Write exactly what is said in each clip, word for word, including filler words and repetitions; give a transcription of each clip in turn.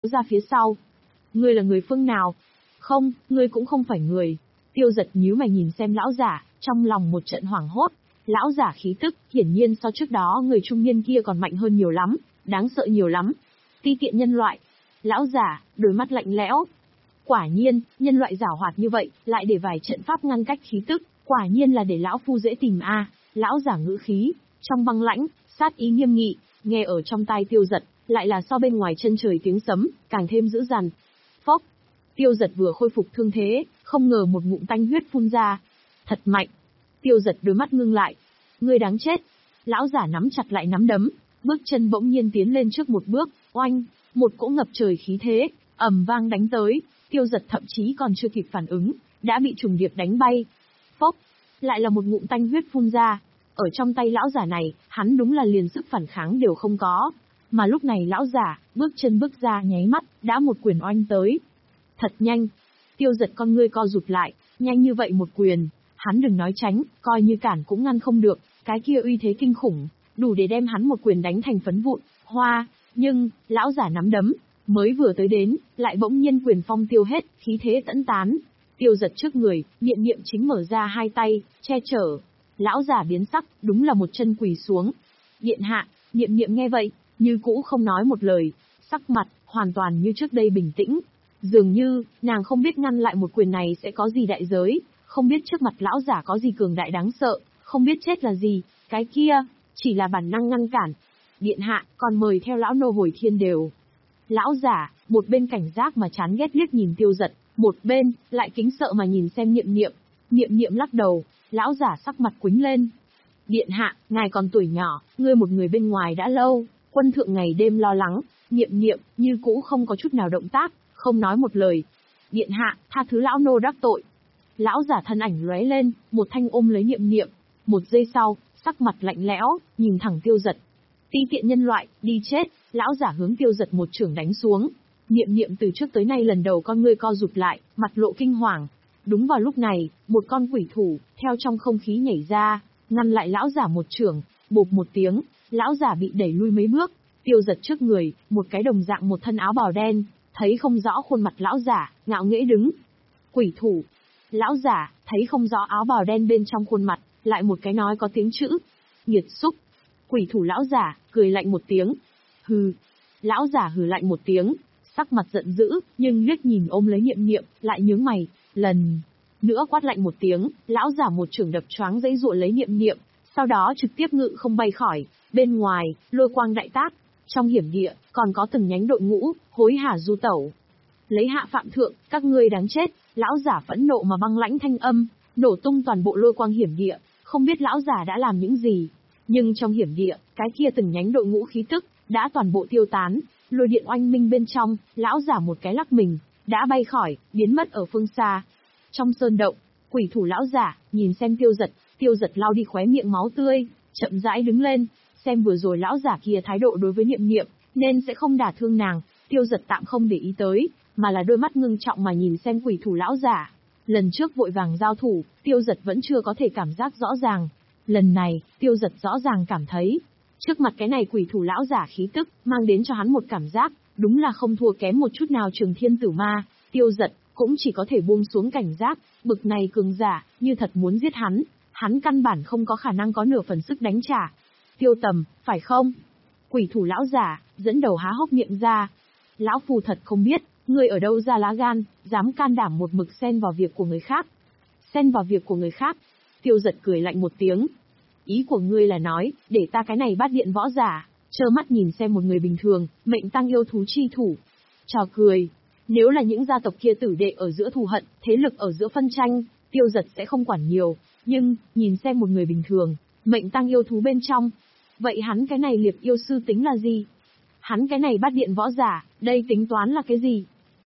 ra phía sau. Ngươi là người phương nào? Không, ngươi cũng không phải người. Tiêu Giật nhíu mày nhìn xem lão giả, trong lòng một trận hoảng hốt. Lão giả khí tức, hiển nhiên so trước đó người trung niên kia còn mạnh hơn nhiều lắm, đáng sợ nhiều lắm. Ti tiện nhân loại. Lão giả, đôi mắt lạnh lẽo. Quả nhiên, nhân loại giảo hoạt như vậy, lại để vài trận pháp ngăn cách khí tức, quả nhiên là để lão phu dễ tìm a. À. Lão giả ngữ khí, trong băng lãnh, sát ý nghiêm nghị, nghe ở trong tai Tiêu Giật, lại là so bên ngoài chân trời tiếng sấm, càng thêm dữ dằn. Phốc. Tiêu Giật vừa khôi phục thương thế, không ngờ một ngụm tanh huyết phun ra. Thật mạnh. Tiêu Giật đôi mắt ngưng lại. Ngươi đáng chết. Lão giả nắm chặt lại nắm đấm, bước chân bỗng nhiên tiến lên trước một bước, oanh, một cỗ ngập trời khí thế, ầm vang đánh tới. Tiêu Giật thậm chí còn chưa kịp phản ứng, đã bị trùng điệp đánh bay. Phốc, lại là một ngụm tanh huyết phun ra. Ở trong tay lão giả này, hắn đúng là liền sức phản kháng đều không có. Mà lúc này lão giả, bước chân bước ra nháy mắt, đã một quyền oanh tới. Thật nhanh. Tiêu Giật con ngươi co rụt lại, nhanh như vậy một quyền, hắn đừng nói tránh, coi như cản cũng ngăn không được, cái kia uy thế kinh khủng, đủ để đem hắn một quyền đánh thành phấn vụn, hoa, nhưng, lão giả nắm đấm, mới vừa tới đến, lại bỗng nhiên quyền phong tiêu hết, khí thế tẫn tán. Tiêu Giật trước người, Niệm Niệm chính mở ra hai tay, che chở. Lão giả biến sắc, đúng là một chân quỳ xuống. Điện hạ, Niệm Niệm nghe vậy, như cũ không nói một lời, sắc mặt, hoàn toàn như trước đây bình tĩnh. Dường như, nàng không biết ngăn lại một quyền này sẽ có gì đại giới, không biết trước mặt lão giả có gì cường đại đáng sợ, không biết chết là gì, cái kia, chỉ là bản năng ngăn cản. Điện hạ, còn mời theo lão nô hồi thiên đều. Lão giả, một bên cảnh giác mà chán ghét liếc nhìn Tiêu Giật, một bên, lại kính sợ mà nhìn xem Niệm Niệm. Niệm Niệm lắc đầu, lão giả sắc mặt quĩnh lên. Điện hạ, ngài còn tuổi nhỏ, ngươi một người bên ngoài đã lâu, quân thượng ngày đêm lo lắng, Niệm Niệm, như cũ không có chút nào động tác, không nói một lời. Điện hạ, tha thứ lão nô đắc tội. Lão giả thân ảnh lóe lên, một thanh ôm lấy Niệm Niệm. Một giây sau, sắc mặt lạnh lẽo, nhìn thẳng Tiêu Giật. Ti tiện nhân loại, đi chết, lão giả hướng Tiêu Giật một chưởng đánh xuống. Niệm Niệm từ trước tới nay lần đầu con ngươi co rụt lại, mặt lộ kinh hoàng. Đúng vào lúc này, một con quỷ thủ, theo trong không khí nhảy ra, ngăn lại lão giả một chưởng, bộp một tiếng, lão giả bị đẩy lui mấy bước. Tiêu Giật trước người, một cái đồng dạng một thân áo bào đen, thấy không rõ khuôn mặt lão giả, ngạo nghễ đứng. Quỷ thủ. Lão giả, thấy không rõ áo bào đen bên trong khuôn mặt, lại một cái nói có tiếng chữ. Nghiệt xúc. Quỷ thủ lão giả, cười lạnh một tiếng. Hừ. Lão giả hừ lạnh một tiếng, sắc mặt giận dữ, nhưng liếc nhìn ôm lấy Niệm Niệm, lại nhướng mày, lần nữa quát lạnh một tiếng, lão giả một chưởng đập choáng dãy dụa lấy Niệm Niệm, sau đó trực tiếp ngự không bay khỏi. Bên ngoài, lôi quang đại tác, trong hiểm địa, còn có từng nhánh đội ngũ, hối hả du tẩu. Lấy hạ phạm thượng, các ngươi đáng chết, lão giả phẫn nộ mà băng lãnh thanh âm, nổ tung toàn bộ lôi quang hiểm địa, không biết lão giả đã làm những gì. Nhưng trong hiểm địa, cái kia từng nhánh đội ngũ khí tức, đã toàn bộ tiêu tán, lôi điện oanh minh bên trong, lão giả một cái lắc mình, đã bay khỏi, biến mất ở phương xa. Trong sơn động, quỷ thủ lão giả, nhìn xem Tiêu Giật, Tiêu Giật lau đi khóe miệng máu tươi, chậm rãi đứng lên, xem vừa rồi lão giả kia thái độ đối với Niệm Niệm, nên sẽ không đả thương nàng, Tiêu Giật tạm không để ý tới, mà là đôi mắt ngưng trọng mà nhìn xem quỷ thủ lão giả. Lần trước vội vàng giao thủ, Tiêu Giật vẫn chưa có thể cảm giác rõ ràng. Lần này, Tiêu Giật rõ ràng cảm thấy, trước mặt cái này quỷ thủ lão giả khí tức, mang đến cho hắn một cảm giác, đúng là không thua kém một chút nào Trường Thiên Tử Ma. Tiêu Giật, cũng chỉ có thể buông xuống cảnh giác, bực này cường giả, như thật muốn giết hắn, hắn căn bản không có khả năng có nửa phần sức đánh trả. Tiêu Tầm, phải không? Quỷ thủ lão giả, dẫn đầu há hốc miệng ra. Lão phù thật không biết, ngươi ở đâu ra lá gan, dám can đảm một mực xen vào việc của người khác. Xen vào việc của người khác. Tiêu Giật cười lạnh một tiếng. Ý của ngươi là nói, để ta cái này bát điện võ giả, trơ mắt nhìn xem một người bình thường, mệnh tăng yêu thú chi thủ. Trò cười. Nếu là những gia tộc kia tử đệ ở giữa thù hận, thế lực ở giữa phân tranh, Tiêu Giật sẽ không quản nhiều. Nhưng, nhìn xem một người bình thường, mệnh tăng yêu thú bên trong. Vậy hắn cái này liệt yêu sư tính là gì? Hắn cái này bát điện võ giả, đây tính toán là cái gì?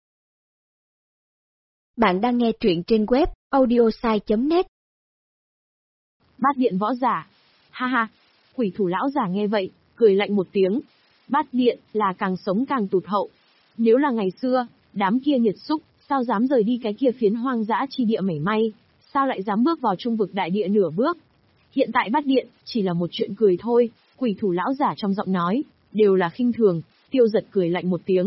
Bạn đang nghe truyện trên web audiosai chấm net. Bát điện võ giả. Ha ha. Quỷ thủ lão giả nghe vậy, cười lạnh một tiếng. Bát điện là càng sống càng tụt hậu. Nếu là ngày xưa, đám kia nghiệt xúc, sao dám rời đi cái kia phiến hoang dã chi địa mảy may, sao lại dám bước vào trung vực đại địa nửa bước? Hiện tại bát điện, chỉ là một chuyện cười thôi, quỷ thủ lão giả trong giọng nói, đều là khinh thường. Tiêu Giật cười lạnh một tiếng.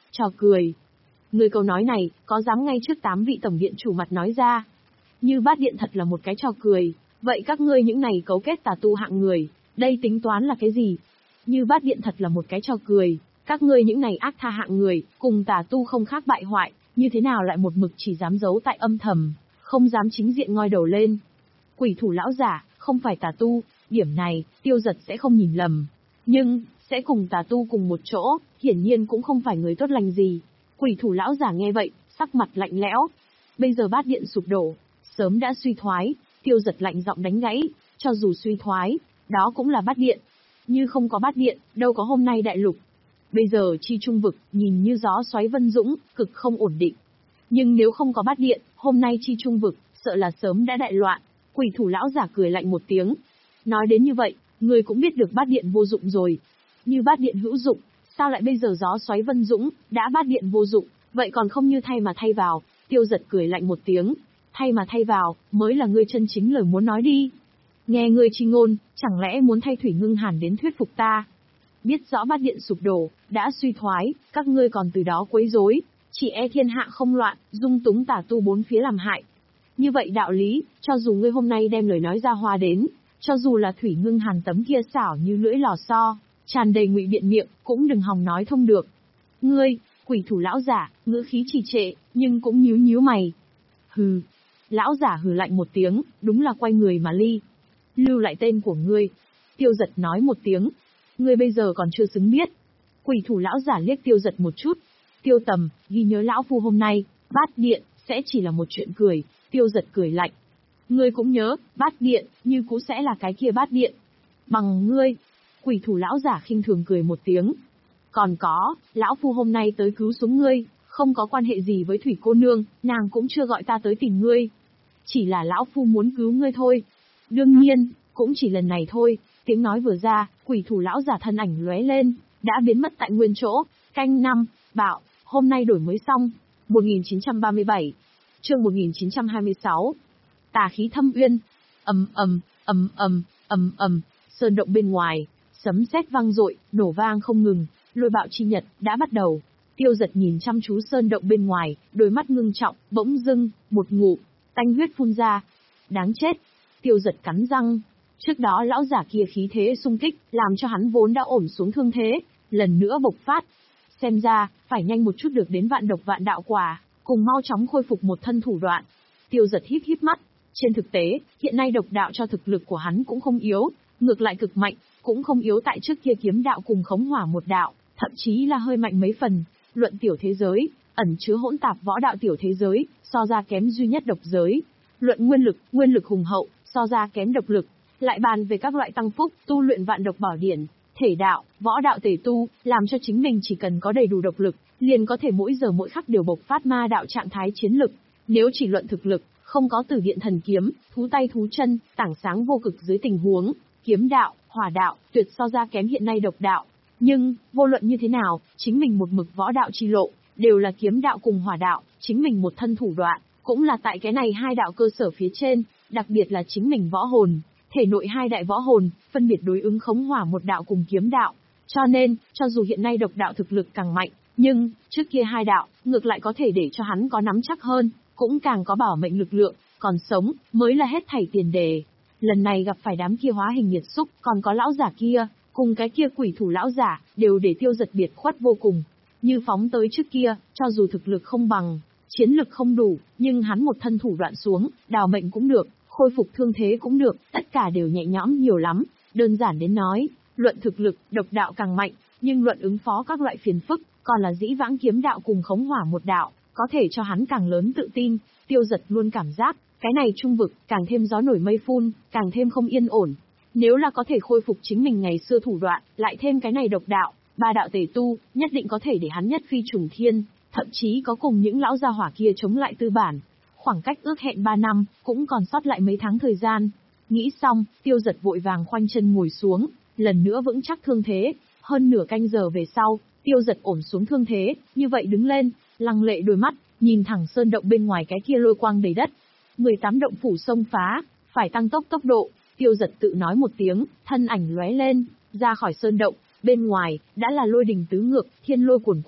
Trò cười. Người câu nói này, có dám ngay trước tám vị tổng điện chủ mặt nói ra. Như Bát Điện thật là một cái trò cười, vậy các ngươi những này cấu kết tà tu hạng người, đây tính toán là cái gì? Như Bát Điện thật là một cái trò cười, các ngươi những này ác tha hạng người, cùng tà tu không khác bại hoại, như thế nào lại một mực chỉ dám giấu tại âm thầm, không dám chính diện ngoi đầu lên. Quỷ thủ lão giả, không phải tà tu, điểm này, Tiêu Giật sẽ không nhìn lầm. Nhưng, sẽ cùng tà tu cùng một chỗ, hiển nhiên cũng không phải người tốt lành gì. Quỷ thủ lão giả nghe vậy, sắc mặt lạnh lẽo. Bây giờ Bát Điện sụp đổ, sớm đã suy thoái, Tiêu Giật lạnh giọng đánh gãy, cho dù suy thoái, đó cũng là Bát Điện. Như không có Bát Điện, đâu có hôm nay đại lục. Bây giờ chi trung vực, nhìn như gió xoáy vân dũng, cực không ổn định. Nhưng nếu không có Bát Điện, hôm nay chi trung vực, sợ là sớm đã đại loạn. Quỷ thủ lão giả cười lạnh một tiếng. Nói đến như vậy, người cũng biết được Bát Điện vô dụng rồi. Như Bát Điện hữu dụng, sao lại bây giờ gió xoáy vân dũng, đã Bát Điện vô dụng, vậy còn không như thay mà thay vào. Tiêu Giật cười lạnh một tiếng. Thay mà thay vào, mới là ngươi chân chính lời muốn nói đi. Nghe ngươi chi ngôn, chẳng lẽ muốn thay Thủy Ngưng Hàn đến thuyết phục ta? Biết rõ Bát Điện sụp đổ, đã suy thoái, các ngươi còn từ đó quấy rối, chỉ e thiên hạ không loạn, dung túng tà tu bốn phía làm hại. Như vậy đạo lý, cho dù ngươi hôm nay đem lời nói ra hoa đến, cho dù là Thủy Ngưng Hàn tấm kia xảo như lưỡi lò xo, tràn đầy ngụy biện miệng, cũng đừng hòng nói thông được. Ngươi, quỷ thủ lão giả, ngữ khí trì trệ, nhưng cũng nhíu nhíu mày. Hừ. Lão giả hừ lạnh một tiếng, đúng là quay người mà ly. Lưu lại tên của ngươi. Tiêu Giật nói một tiếng. Ngươi bây giờ còn chưa xứng biết. Quỷ thủ lão giả liếc Tiêu Giật một chút. Tiêu Tầm, ghi nhớ lão phu hôm nay, Bát Điện, sẽ chỉ là một chuyện cười. Tiêu Giật cười lạnh. Ngươi cũng nhớ, Bát Điện, như cũ sẽ là cái kia Bát Điện. Bằng ngươi. Quỷ thủ lão giả khinh thường cười một tiếng. Còn có, lão phu hôm nay tới cứu xuống ngươi, không có quan hệ gì với Thủy cô nương, nàng cũng chưa gọi ta tới tìm ngươi. Chỉ là lão phu muốn cứu ngươi thôi. Đương nhiên, cũng chỉ lần này thôi. Tiếng nói vừa ra, quỷ thủ lão giả thân ảnh lóe lên, đã biến mất tại nguyên chỗ. Canh năm, bạo, hôm nay đổi mới xong. một nghìn chín trăm ba mươi bảy, chương một nghìn chín trăm hai mươi sáu. Tà khí thâm uyên. Ầm ầm, ầm ầm, ầm ầm, sơn động bên ngoài, sấm sét vang dội, nổ vang không ngừng, lôi bạo chi nhật đã bắt đầu. Tiêu Giật nhìn chăm chú sơn động bên ngoài, đôi mắt ngưng trọng, bỗng dưng, một ngụm tanh huyết phun ra. Đáng chết. Tiêu Giật cắn răng. Trước đó lão giả kia khí thế xung kích, làm cho hắn vốn đã ổn xuống thương thế, lần nữa bộc phát. Xem ra, phải nhanh một chút được đến vạn độc vạn đạo quả, cùng mau chóng khôi phục một thân thủ đoạn. Tiêu Giật híp híp mắt. Trên thực tế, hiện nay độc đạo cho thực lực của hắn cũng không yếu, ngược lại cực mạnh, cũng không yếu tại trước kia kiếm đạo cùng khống hỏa một đạo, thậm chí là hơi mạnh mấy phần. Luận tiểu thế giới, ẩn chứa hỗn tạp võ đạo tiểu thế giới, so ra kém duy nhất độc giới. Luận nguyên lực, nguyên lực hùng hậu, so ra kém độc lực. Lại bàn về các loại tăng phúc, tu luyện vạn độc bảo điển, thể đạo, võ đạo tề tu, làm cho chính mình chỉ cần có đầy đủ độc lực, liền có thể mỗi giờ mỗi khắc đều bộc phát ma đạo trạng thái chiến lực. Nếu chỉ luận thực lực, không có Tử Điện thần kiếm, thú tay thú chân, tảng sáng vô cực dưới tình huống, kiếm đạo, hỏa đạo, tuyệt so ra kém hiện nay độc đạo. Nhưng, vô luận như thế nào, chính mình một mực võ đạo chi lộ, đều là kiếm đạo cùng hỏa đạo, chính mình một thân thủ đoạn, cũng là tại cái này hai đạo cơ sở phía trên, đặc biệt là chính mình võ hồn, thể nội hai đại võ hồn, phân biệt đối ứng khống hỏa một đạo cùng kiếm đạo. Cho nên, cho dù hiện nay độc đạo thực lực càng mạnh, nhưng, trước kia hai đạo, ngược lại có thể để cho hắn có nắm chắc hơn, cũng càng có bảo mệnh lực lượng, còn sống, mới là hết thảy tiền đề. Lần này gặp phải đám kia hóa hình nhiệt xúc, còn có lão giả kia, cùng cái kia quỷ thủ lão giả, đều để Tiêu Giật biệt khuất vô cùng. Như phóng tới trước kia, cho dù thực lực không bằng, chiến lực không đủ, nhưng hắn một thân thủ đoạn xuống, đào mệnh cũng được, khôi phục thương thế cũng được, tất cả đều nhẹ nhõm nhiều lắm. Đơn giản đến nói, luận thực lực, độc đạo càng mạnh, nhưng luận ứng phó các loại phiền phức, còn là dĩ vãng kiếm đạo cùng khống hỏa một đạo, có thể cho hắn càng lớn tự tin. Tiêu Giật luôn cảm giác, cái này trung vực, càng thêm gió nổi mây phun, càng thêm không yên ổn. Nếu là có thể khôi phục chính mình ngày xưa thủ đoạn, lại thêm cái này độc đạo, ba đạo tề tu, nhất định có thể để hắn nhất phi trùng thiên, thậm chí có cùng những lão gia hỏa kia chống lại tư bản. Khoảng cách ước hẹn ba năm, cũng còn sót lại mấy tháng thời gian. Nghĩ xong, Tiêu Giật vội vàng khoanh chân ngồi xuống, lần nữa vững chắc thương thế. Hơn nửa canh giờ về sau, Tiêu Giật ổn xuống thương thế, như vậy đứng lên, lăng lệ đôi mắt, nhìn thẳng sơn động bên ngoài cái kia lôi quang đầy đất. mười tám động phủ xông phá, phải tăng tốc tốc độ. Tiêu Giật tự nói một tiếng, thân ảnh lóe lên, ra khỏi sơn động, bên ngoài, đã là lôi đình tứ ngược, thiên lôi cuồn cuộn.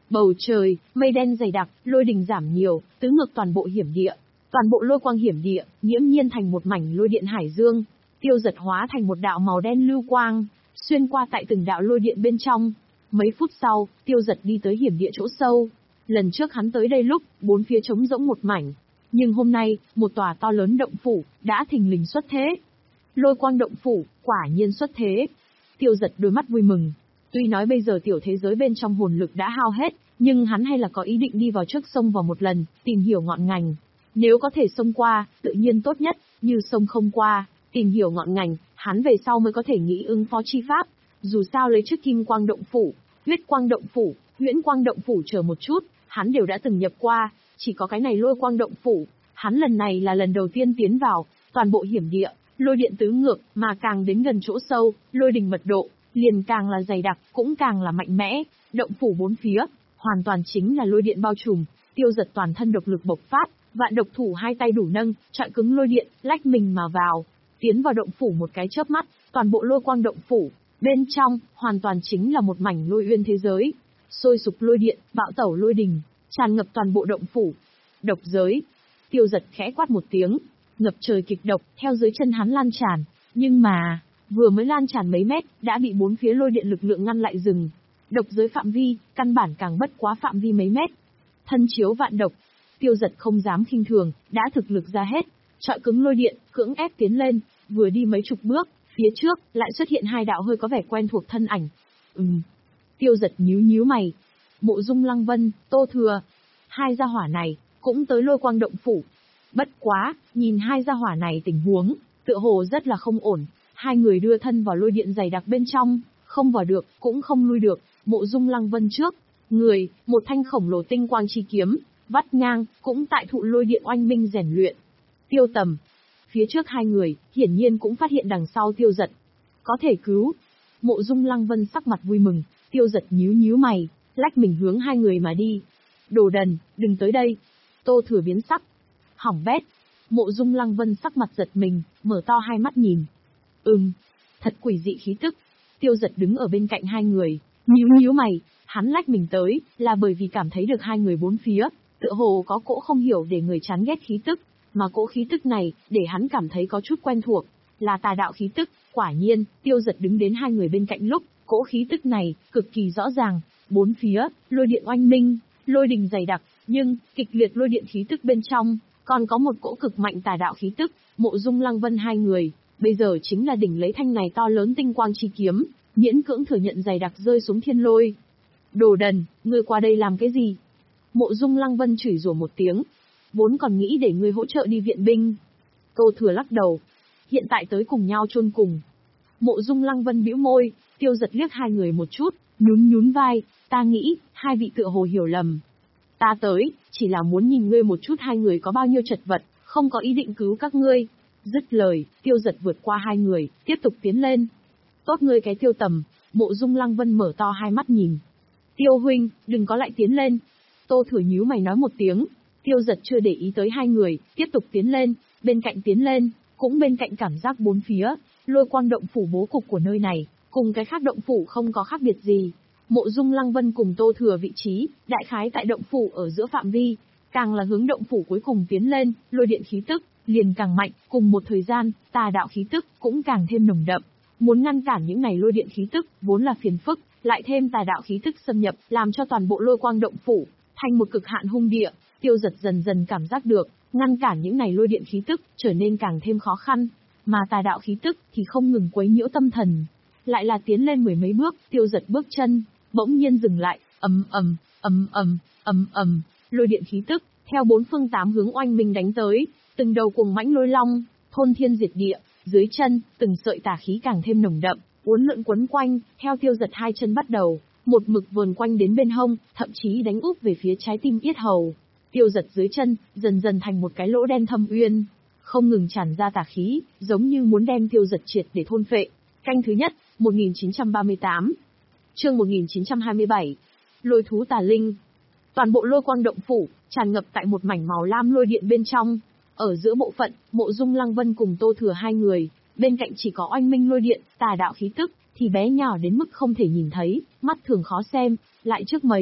Bầu trời, mây đen dày đặc, lôi đình giảm nhiều, tứ ngược toàn bộ hiểm địa. Toàn bộ lôi quang hiểm địa, nghiễm nhiên thành một mảnh lôi điện hải dương. Tiêu Giật hóa thành một đạo màu đen lưu quang, xuyên qua tại từng đạo lôi điện bên trong. Mấy phút sau, Tiêu Giật đi tới hiểm địa chỗ sâu. Lần trước hắn tới đây lúc, bốn phía trống rỗng một mảnh. Nhưng hôm nay, một tòa to lớn động phủ, đã thình lình xuất thế. Lôi quang động phủ, quả nhiên xuất thế. Tiêu Giật đôi mắt vui mừng. Tuy nói bây giờ tiểu thế giới bên trong hồn lực đã hao hết, nhưng hắn hay là có ý định đi vào trước sông vào một lần, tìm hiểu ngọn ngành. Nếu có thể xông qua, tự nhiên tốt nhất, như sông không qua, tìm hiểu ngọn ngành, hắn về sau mới có thể nghĩ ứng phó chi pháp. Dù sao lấy trước kim quang động phủ, huyết quang động phủ, huyễn quang động phủ chờ một chút, hắn đều đã từng nhập qua, chỉ có cái này lôi quang động phủ, hắn lần này là lần đầu tiên tiến vào, toàn bộ hiểm địa, lôi điện tứ ngược, mà càng đến gần chỗ sâu, lôi đình mật độ, liền càng là dày đặc, cũng càng là mạnh mẽ, động phủ bốn phía, hoàn toàn chính là lôi điện bao trùm. Tiêu Giật toàn thân độc lực bộc phát, vạn độc thủ hai tay đủ nâng, chọi cứng lôi điện, lách mình mà vào, tiến vào động phủ một cái chớp mắt, toàn bộ lôi quang động phủ, bên trong, hoàn toàn chính là một mảnh lôi uyên thế giới, sôi sục lôi điện, bạo tẩu lôi đình, tràn ngập toàn bộ động phủ. Độc giới. Tiêu Giật khẽ quát một tiếng, ngập trời kịch độc, theo dưới chân hắn lan tràn, nhưng mà, vừa mới lan tràn mấy mét, đã bị bốn phía lôi điện lực lượng ngăn lại dừng. Độc giới phạm vi, căn bản càng bất quá phạm vi mấy mét. Thân chiếu vạn độc. Tiêu Giật không dám khinh thường, đã thực lực ra hết, chọi cứng lôi điện, cưỡng ép tiến lên, vừa đi mấy chục bước, phía trước, lại xuất hiện hai đạo hơi có vẻ quen thuộc thân ảnh. Ừm. Tiêu Giật nhíu nhíu mày. Mộ Dung Lăng Vân, Tô Thừa. Hai gia hỏa này, cũng tới lôi quang động phủ. Bất quá, nhìn hai gia hỏa này tình huống, tựa hồ rất là không ổn. Hai người đưa thân vào lôi điện dày đặc bên trong, không vào được, cũng không lui được. Mộ Dung Lăng Vân trước, người, một thanh khổng lồ tinh quang chi kiếm, vắt ngang, cũng tại thụ lôi điện oanh minh rèn luyện. Tiêu Tầm. Phía trước hai người, hiển nhiên cũng phát hiện đằng sau Tiêu Giật. Có thể cứu. Mộ Dung Lăng Vân sắc mặt vui mừng, Tiêu Giật nhíu nhíu mày, lách mình hướng hai người mà đi. Đồ đần, đừng tới đây. Tô Thừa biến sắc. Hỏng bét. Mộ Dung Lăng Vân sắc mặt giật mình, mở to hai mắt nhìn. Ừm, thật quỷ dị khí tức. Tiêu Giật đứng ở bên cạnh hai người, nhíu nhíu mày, hắn lách mình tới, là bởi vì cảm thấy được hai người bốn phía, tựa hồ có cỗ không hiểu để người chán ghét khí tức, mà cỗ khí tức này, để hắn cảm thấy có chút quen thuộc, là tà đạo khí tức. Quả nhiên, Tiêu Giật đứng đến hai người bên cạnh lúc, cỗ khí tức này, cực kỳ rõ ràng, bốn phía, lôi điện oanh minh, lôi đình dày đặc, nhưng, kịch liệt lôi điện khí tức bên trong, còn có một cỗ cực mạnh tà đạo khí tức. Mộ Dung Lăng Vân hai người, bây giờ chính là đỉnh lấy thanh này to lớn tinh quang chi kiếm, miễn cưỡng thừa nhận dày đặc rơi xuống thiên lôi. Đồ đần, ngươi qua đây làm cái gì? Mộ Dung Lăng Vân chửi rủa một tiếng, vốn còn nghĩ để ngươi hỗ trợ đi viện binh. Tô Thừa lắc đầu, hiện tại tới cùng nhau chôn cùng. Mộ Dung Lăng Vân bĩu môi, Tiêu Giật liếc hai người một chút, nhún nhún vai, ta nghĩ, hai vị tựa hồ hiểu lầm. Ta tới, chỉ là muốn nhìn ngươi một chút hai người có bao nhiêu chật vật, không có ý định cứu các ngươi. Dứt lời, Tiêu Giật vượt qua hai người, tiếp tục tiến lên. Tốt ngươi cái Tiêu Tầm. Mộ Dung Lăng Vân mở to hai mắt nhìn. Tiêu huynh, đừng có lại tiến lên. Tô Thừa nhíu mày nói một tiếng. Tiêu Giật chưa để ý tới hai người, tiếp tục tiến lên, bên cạnh tiến lên, cũng bên cạnh cảm giác bốn phía, lôi quang động phủ bố cục của nơi này, cùng cái khác động phủ không có khác biệt gì. Mộ Dung Lăng Vân cùng Tô Thừa vị trí, đại khái tại động phủ ở giữa phạm vi, càng là hướng động phủ cuối cùng tiến lên, lôi điện khí tức liền càng mạnh, cùng một thời gian, tà đạo khí tức cũng càng thêm nồng đậm. Muốn ngăn cản những này lôi điện khí tức, vốn là phiền phức, lại thêm tà đạo khí tức xâm nhập, làm cho toàn bộ lôi quang động phủ thành một cực hạn hung địa. Tiêu Giật dần dần cảm giác được, ngăn cản những này lôi điện khí tức trở nên càng thêm khó khăn, mà tà đạo khí tức thì không ngừng quấy nhiễu tâm thần. Lại là tiến lên mười mấy bước, Tiêu Giật bước chân bỗng nhiên dừng lại, ầm ầm, ầm ầm, ầm ầm, lôi điện khí tức theo bốn phương tám hướng oanh minh đánh tới, từng đầu cuồng mãnh lôi long, thôn thiên diệt địa, dưới chân, từng sợi tà khí càng thêm nồng đậm, uốn lượn quấn quanh, theo Tiêu Giật hai chân bắt đầu, một mực vờn quanh đến bên hông, thậm chí đánh úp về phía trái tim yết hầu. Tiêu Giật dưới chân, dần dần thành một cái lỗ đen thâm uyên, không ngừng tràn ra tà khí, giống như muốn đem Tiêu Giật triệt để thôn phệ. Canh thứ nhất, một nghìn chín trăm ba mươi tám. Chương một nghìn chín trăm hai mươi bảy. Lôi thú tà linh. Toàn bộ lôi quang động phủ tràn ngập tại một mảnh màu lam lôi điện bên trong. Ở giữa bộ phận, Mộ Dung Lăng Vân cùng Tô Thừa hai người, bên cạnh chỉ có oanh minh lôi điện, tà đạo khí tức thì bé nhỏ đến mức không thể nhìn thấy, mắt thường khó xem, lại trước mấy,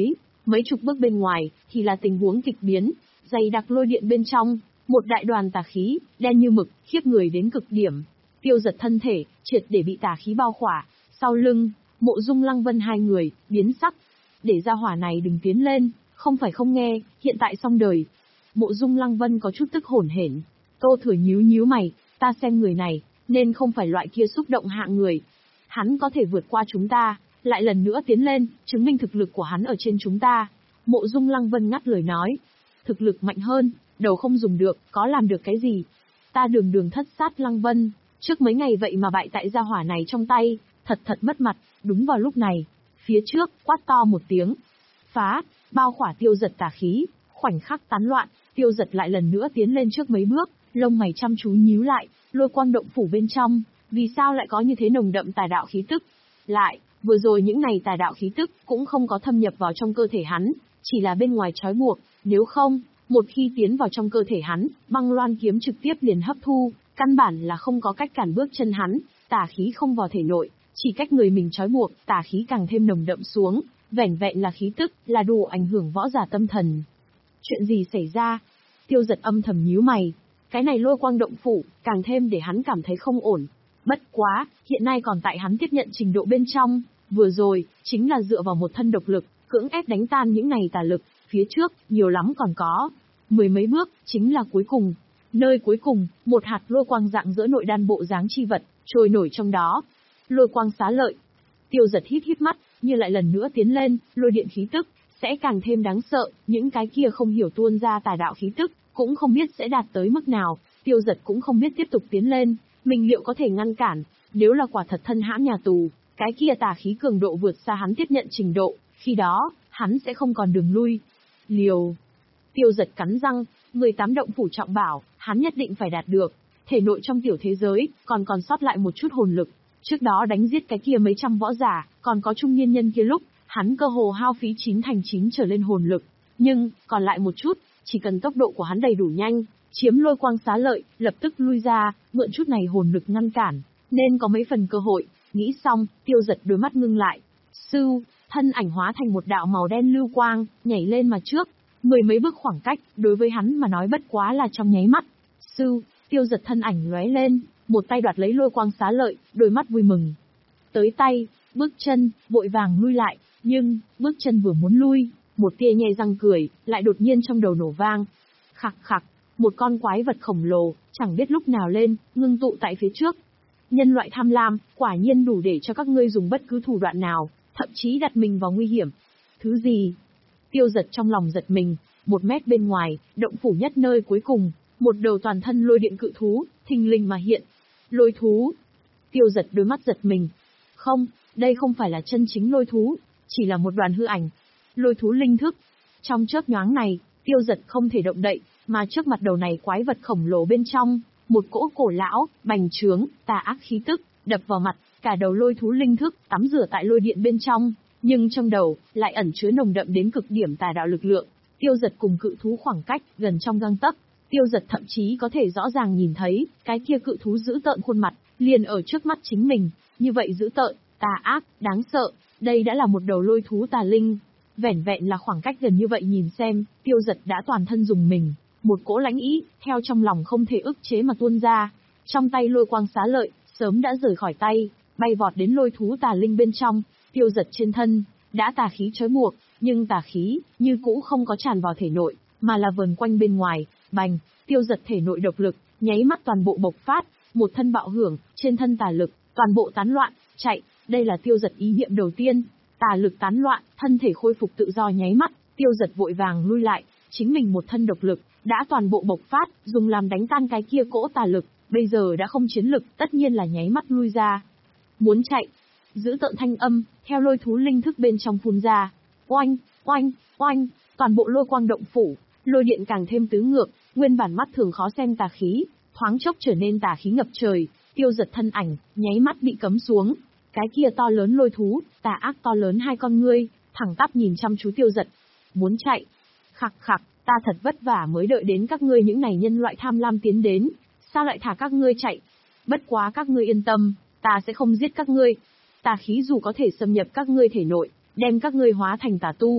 Mấy chục bước bên ngoài, thì là tình huống kịch biến, dày đặc lôi điện bên trong, một đại đoàn tà khí, đen như mực, khiếp người đến cực điểm. Tiêu Giật thân thể, triệt để bị tà khí bao khỏa, sau lưng, Mộ Dung Lăng Vân hai người, biến sắc. Để ra hỏa này đừng tiến lên, không phải không nghe, hiện tại xong đời. Mộ Dung Lăng Vân có chút tức hổn hển. Tô Thừa nhíu nhíu mày, ta xem người này, nên không phải loại kia xúc động hạng người. Hắn có thể vượt qua chúng ta, lại lần nữa tiến lên, chứng minh thực lực của hắn ở trên chúng ta. Mộ Dung Lăng Vân ngắt lời nói. Thực lực mạnh hơn, đầu không dùng được, có làm được cái gì? Ta đường đường thất sát Lăng Vân, trước mấy ngày vậy mà bại tại gia hỏa này trong tay, thật thật mất mặt. Đúng vào lúc này, phía trước, quát to một tiếng. Phá, bao khỏa Tiêu Giật tà khí, khoảnh khắc tán loạn, Tiêu Giật lại lần nữa tiến lên trước mấy bước, lông mày chăm chú nhíu lại, lôi quang động phủ bên trong, vì sao lại có như thế nồng đậm tà đạo khí tức? Lại, vừa rồi những này tà đạo khí tức cũng không có thâm nhập vào trong cơ thể hắn, chỉ là bên ngoài trói buộc, nếu không, một khi tiến vào trong cơ thể hắn, băng loan kiếm trực tiếp liền hấp thu, căn bản là không có cách cản bước chân hắn, tà khí không vào thể nội, chỉ cách người mình trói buộc, tà khí càng thêm nồng đậm xuống, vẻn vẹn là khí tức, là đủ ảnh hưởng võ giả tâm thần. Chuyện gì xảy ra? Tiêu Giật âm thầm nhíu mày, cái này lôi quang động phủ, càng thêm để hắn cảm thấy không ổn. Bất quá, hiện nay còn tại hắn tiếp nhận trình độ bên trong, vừa rồi, chính là dựa vào một thân độc lực, cưỡng ép đánh tan những này tà lực, phía trước, nhiều lắm còn có. Mười mấy bước, chính là cuối cùng. Nơi cuối cùng, một hạt lôi quang dạng giữa nội đan bộ dáng chi vật, trôi nổi trong đó. Lôi quang xá lợi. Tiêu Giật hít hít mắt, như lại lần nữa tiến lên, lôi điện khí tức, sẽ càng thêm đáng sợ, những cái kia không hiểu tuôn ra tà đạo khí tức, cũng không biết sẽ đạt tới mức nào, Tiêu Giật cũng không biết tiếp tục tiến lên, mình liệu có thể ngăn cản, nếu là quả thật thân hãm nhà tù, cái kia tà khí cường độ vượt xa hắn tiếp nhận trình độ, khi đó, hắn sẽ không còn đường lui. Liều. Tiêu Giật cắn răng, mười tám động phủ trọng bảo, hắn nhất định phải đạt được, thể nội trong tiểu thế giới, còn còn sót lại một chút hồn lực, trước đó đánh giết cái kia mấy trăm võ giả, còn có trung niên nhân kia lúc, hắn cơ hồ hao phí chín thành chín trở lên hồn lực, nhưng, còn lại một chút, chỉ cần tốc độ của hắn đầy đủ nhanh, chiếm lôi quang xá lợi, lập tức lui ra, mượn chút này hồn lực ngăn cản, nên có mấy phần cơ hội, nghĩ xong, Tiêu Giật đôi mắt ngưng lại. Sưu, thân ảnh hóa thành một đạo màu đen lưu quang, nhảy lên mà trước, mười mấy bước khoảng cách, đối với hắn mà nói bất quá là trong nháy mắt. Sưu, Tiêu Giật thân ảnh lóe lên, một tay đoạt lấy lôi quang xá lợi, đôi mắt vui mừng. Tới tay, bước chân, vội vàng lui lại, nhưng, bước chân vừa muốn lui, một tia nhe răng cười, lại đột nhiên trong đầu nổ vang. Khặc khặc, một con quái vật khổng lồ, chẳng biết lúc nào lên, ngưng tụ tại phía trước. Nhân loại tham lam, quả nhiên đủ để cho các ngươi dùng bất cứ thủ đoạn nào, thậm chí đặt mình vào nguy hiểm. Thứ gì? Tiêu Giật trong lòng giật mình, một mét bên ngoài, động phủ nhất nơi cuối cùng, một đầu toàn thân lôi điện cự thú, thình lình mà hiện. Lôi thú. Tiêu Giật đôi mắt giật mình. Không, đây không phải là chân chính lôi thú, chỉ là một đoàn hư ảnh. Lôi thú linh thức. Trong chớp nhoáng này, Tiêu Giật không thể động đậy, mà trước mặt đầu này quái vật khổng lồ bên trong, một cỗ cổ lão, bành trướng, tà ác khí tức, đập vào mặt, cả đầu lôi thú linh thức, tắm rửa tại lôi điện bên trong, nhưng trong đầu, lại ẩn chứa nồng đậm đến cực điểm tà đạo lực lượng. Tiêu Giật cùng cự thú khoảng cách, gần trong gang tấc, Tiêu Giật thậm chí có thể rõ ràng nhìn thấy, cái kia cự thú dữ tợn khuôn mặt, liền ở trước mắt chính mình, như vậy dữ tợn, tà ác, đáng sợ, đây đã là một đầu lôi thú tà linh. Vẻn vẹn là khoảng cách gần như vậy nhìn xem, Tiêu Giật đã toàn thân dùng mình, một cỗ lãnh ý, theo trong lòng không thể ức chế mà tuôn ra. Trong tay lôi quang xá lợi, sớm đã rời khỏi tay, bay vọt đến lôi thú tà linh bên trong, Tiêu Giật trên thân, đã tà khí trói buộc, nhưng tà khí, như cũ không có tràn vào thể nội, mà là vờn quanh bên ngoài, bành, Tiêu Giật thể nội độc lực, nháy mắt toàn bộ bộc phát, một thân bạo hưởng, trên thân tà lực, toàn bộ tán loạn, chạy, đây là Tiêu Giật ý niệm đầu tiên. Tà lực tán loạn, thân thể khôi phục tự do nháy mắt, Tiêu Giật vội vàng lui lại, chính mình một thân độc lực, đã toàn bộ bộc phát, dùng làm đánh tan cái kia cỗ tà lực, bây giờ đã không chiến lực, tất nhiên là nháy mắt lui ra. Muốn chạy, giữ tợn thanh âm, theo lôi thú linh thức bên trong phun ra, oanh, oanh, oanh, toàn bộ lôi quang động phủ, lôi điện càng thêm tứ ngược, nguyên bản mắt thường khó xem tà khí, thoáng chốc trở nên tà khí ngập trời, Tiêu Giật thân ảnh, nháy mắt bị cấm xuống. Cái kia to lớn lôi thú, tà ác to lớn hai con ngươi, thẳng tắp nhìn chăm chú Tiêu Giật. Muốn chạy. Khặc khặc, ta thật vất vả mới đợi đến các ngươi những này nhân loại tham lam tiến đến, sao lại thả các ngươi chạy? Bất quá các ngươi yên tâm, ta sẽ không giết các ngươi. Tà khí dù có thể xâm nhập các ngươi thể nội, đem các ngươi hóa thành tà tu.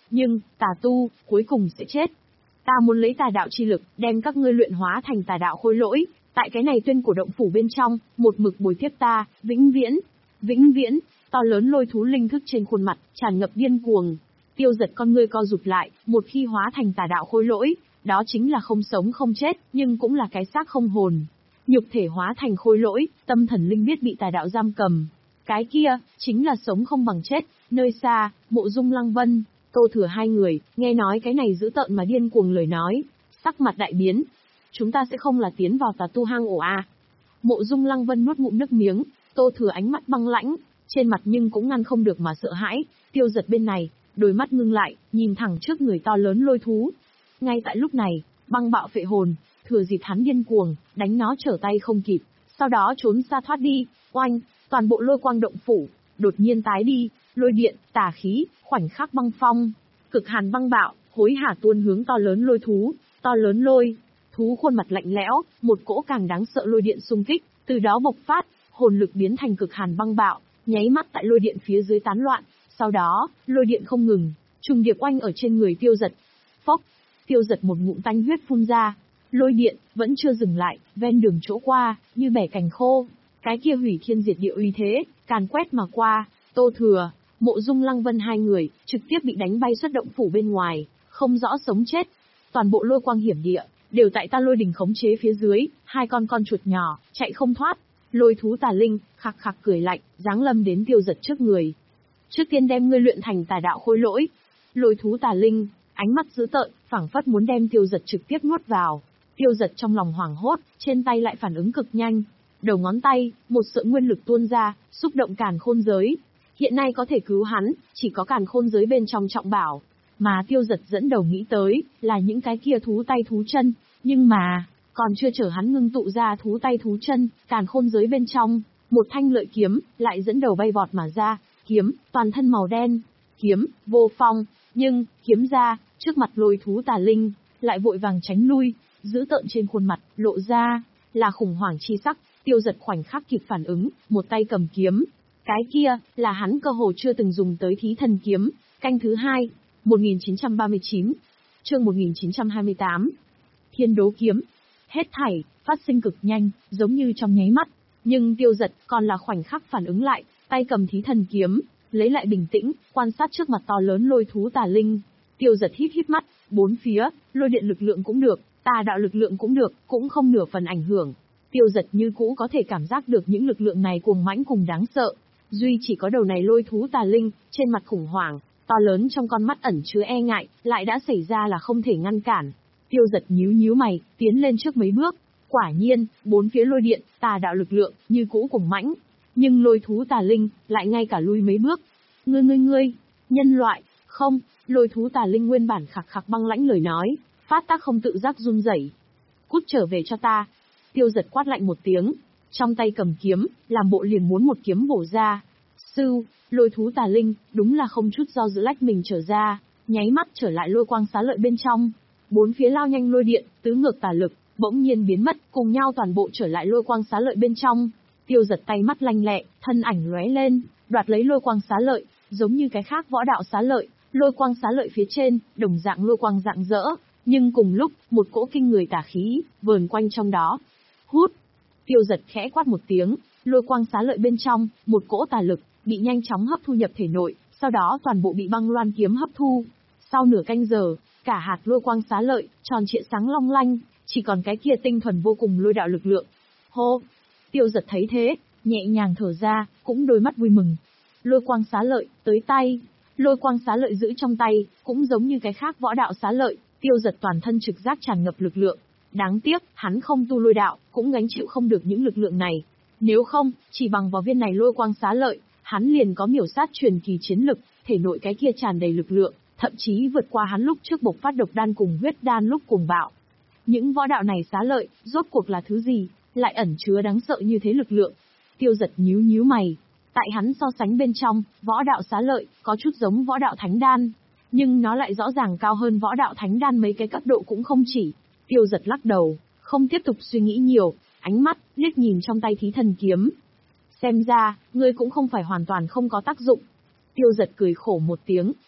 nhưng, tà tu, cuối cùng sẽ chết. Ta muốn lấy tà đạo chi lực, đem các ngươi luyện hóa thành tà đạo khôi lỗi, tại cái này tuyên cổ động phủ bên trong, một mực bồi tiếp ta, vĩnh viễn, vĩnh viễn, to lớn lôi thú linh thức trên khuôn mặt, tràn ngập điên cuồng. Tiêu Giật con ngươi co rụt lại, một khi hóa thành tà đạo khôi lỗi, đó chính là không sống không chết, nhưng cũng là cái xác không hồn. Nhục thể hóa thành khôi lỗi, tâm thần linh biết bị tà đạo giam cầm. Cái kia, chính là sống không bằng chết. Nơi xa, Mộ Dung Lăng Vân, Tô Thừa hai người, nghe nói cái này dữ tợn mà điên cuồng lời nói, sắc mặt đại biến. Chúng ta sẽ không là tiến vào tà tu hang ổ à? Mộ Dung Lăng Vân nuốt ngụm nước miếng, Tô Thừa ánh mắt băng lãnh, trên mặt nhưng cũng ngăn không được mà sợ hãi. Tiêu Giật bên này, đôi mắt ngưng lại, nhìn thẳng trước người to lớn lôi thú. Ngay tại lúc này, băng bạo phệ hồn, thừa dịp hắn điên cuồng, đánh nó trở tay không kịp, sau đó trốn xa thoát đi. Oanh, toàn bộ lôi quang động phủ đột nhiên tái đi, lôi điện, tà khí, khoảnh khắc băng phong, cực hàn băng bạo, hối hả tuôn hướng to lớn lôi thú. To lớn lôi thú khuôn mặt lạnh lẽo, một cỗ càng đáng sợ lôi điện xung kích, từ đó bộc phát, hồn lực biến thành cực hàn băng bạo, nháy mắt tại lôi điện phía dưới tán loạn. Sau đó, lôi điện không ngừng, trùng điệp oanh ở trên người Tiêu Giật. Phốc, Tiêu Giật một ngụm tanh huyết phun ra. Lôi điện vẫn chưa dừng lại, ven đường chỗ qua, như bẻ cành khô. Cái kia hủy thiên diệt địa uy thế, càn quét mà qua. Tô Thừa, Mộ Dung Lăng Vân hai người, trực tiếp bị đánh bay xuất động phủ bên ngoài, không rõ sống chết. Toàn bộ lôi quang hiểm địa, đều tại ta lôi đình khống chế phía dưới, hai con con chuột nhỏ, chạy không thoát. Lôi thú tà linh, khạc khạc cười lạnh, giáng lâm đến Tiêu Giật trước người. Trước tiên đem ngươi luyện thành tà đạo khôi lỗi. Lôi thú tà linh, ánh mắt dữ tợn, phảng phất muốn đem Tiêu Giật trực tiếp nuốt vào. Tiêu Giật trong lòng hoảng hốt, trên tay lại phản ứng cực nhanh. Đầu ngón tay, một sợi nguyên lực tuôn ra, xúc động càn khôn giới. Hiện nay có thể cứu hắn, chỉ có càn khôn giới bên trong trọng bảo. Mà Tiêu Giật dẫn đầu nghĩ tới, là những cái kia thú tay thú chân. Nhưng mà, còn chưa chờ hắn ngưng tụ ra thú tay thú chân, càn khôn giới bên trong, một thanh lợi kiếm, lại dẫn đầu bay vọt mà ra. Kiếm, toàn thân màu đen. Kiếm, vô phong, nhưng, kiếm ra, trước mặt lôi thú tà linh, lại vội vàng tránh lui, dữ tợn trên khuôn mặt, lộ ra, là khủng hoảng chi sắc. Tiêu Giật khoảnh khắc kịp phản ứng, một tay cầm kiếm. Cái kia, là hắn cơ hồ chưa từng dùng tới thí thần kiếm. Canh thứ hai, một nghìn chín trăm ba mươi chín, chương một nghìn chín trăm hai mươi tám. Thiên đố kiếm. Hết thảy, phát sinh cực nhanh, giống như trong nháy mắt. Nhưng Tiêu Giật còn là khoảnh khắc phản ứng lại, tay cầm thí thần kiếm, lấy lại bình tĩnh, quan sát trước mặt to lớn lôi thú tà linh. Tiêu Giật híp híp mắt, bốn phía, lôi điện lực lượng cũng được, tà đạo lực lượng cũng được, cũng không nửa phần ảnh hưởng. Tiêu Giật như cũ có thể cảm giác được những lực lượng này cuồng mãnh cùng đáng sợ. Duy chỉ có đầu này lôi thú tà linh, trên mặt khủng hoảng, to lớn trong con mắt ẩn chứa e ngại, lại đã xảy ra là không thể ngăn cản. Tiêu Giật nhíu nhíu mày, tiến lên trước mấy bước. Quả nhiên, bốn phía lôi điện, tà đạo lực lượng, như cũ cuồng mãnh. Nhưng lôi thú tà linh, lại ngay cả lui mấy bước. Ngươi ngươi ngươi, nhân loại, không, lôi thú tà linh nguyên bản khạc khạc băng lãnh lời nói, phát tác không tự giác run rẩy. Cút trở về cho ta. Tiêu Giật quát lạnh một tiếng, trong tay cầm kiếm, làm bộ liền muốn một kiếm bổ ra. Sư, lôi thú tà linh, đúng là không chút do dự lách mình trở ra, nháy mắt trở lại lôi quang xá lợi bên trong. Bốn phía lao nhanh lôi điện, tứ ngược tà lực, bỗng nhiên biến mất, cùng nhau toàn bộ trở lại lôi quang xá lợi bên trong. Tiêu Giật tay mắt lanh lẹ, thân ảnh lóe lên, đoạt lấy lôi quang xá lợi, giống như cái khác võ đạo xá lợi, lôi quang xá lợi phía trên, đồng dạng lôi quang rạng rỡ, nhưng cùng lúc, một cỗ kinh người tà khí vờn quanh trong đó. Hút. Tiêu Giật khẽ quát một tiếng, lôi quang xá lợi bên trong, một cỗ tà lực bị nhanh chóng hấp thu nhập thể nội, sau đó toàn bộ bị băng loan kiếm hấp thu. Sau nửa canh giờ, cả hạt lôi quang xá lợi tròn trịa sáng long lanh, chỉ còn cái kia tinh thuần vô cùng lôi đạo lực lượng. Hô. Tiêu Giật thấy thế, nhẹ nhàng thở ra, cũng đôi mắt vui mừng. Lôi quang xá lợi tới tay, lôi quang xá lợi giữ trong tay, cũng giống như cái khác võ đạo xá lợi. Tiêu Giật toàn thân trực giác tràn ngập lực lượng. Đáng tiếc, hắn không tu lôi đạo, cũng gánh chịu không được những lực lượng này. Nếu không, chỉ bằng vào viên này lôi quang xá lợi, hắn liền có miểu sát truyền kỳ chiến lực, thể nội cái kia tràn đầy lực lượng, thậm chí vượt qua hắn lúc trước bộc phát độc đan cùng huyết đan lúc cuồng bạo. Những võ đạo này xá lợi, rốt cuộc là thứ gì, lại ẩn chứa đáng sợ như thế lực lượng? Tiêu Giật nhíu nhíu mày. Tại hắn so sánh bên trong, võ đạo xá lợi, có chút giống võ đạo thánh đan. Nhưng nó lại rõ ràng cao hơn võ đạo thánh đan mấy cái cấp độ cũng không chỉ. Tiêu Giật lắc đầu, không tiếp tục suy nghĩ nhiều, ánh mắt, liếc nhìn trong tay thí thần kiếm. Xem ra, ngươi cũng không phải hoàn toàn không có tác dụng. Tiêu Giật cười khổ một tiếng,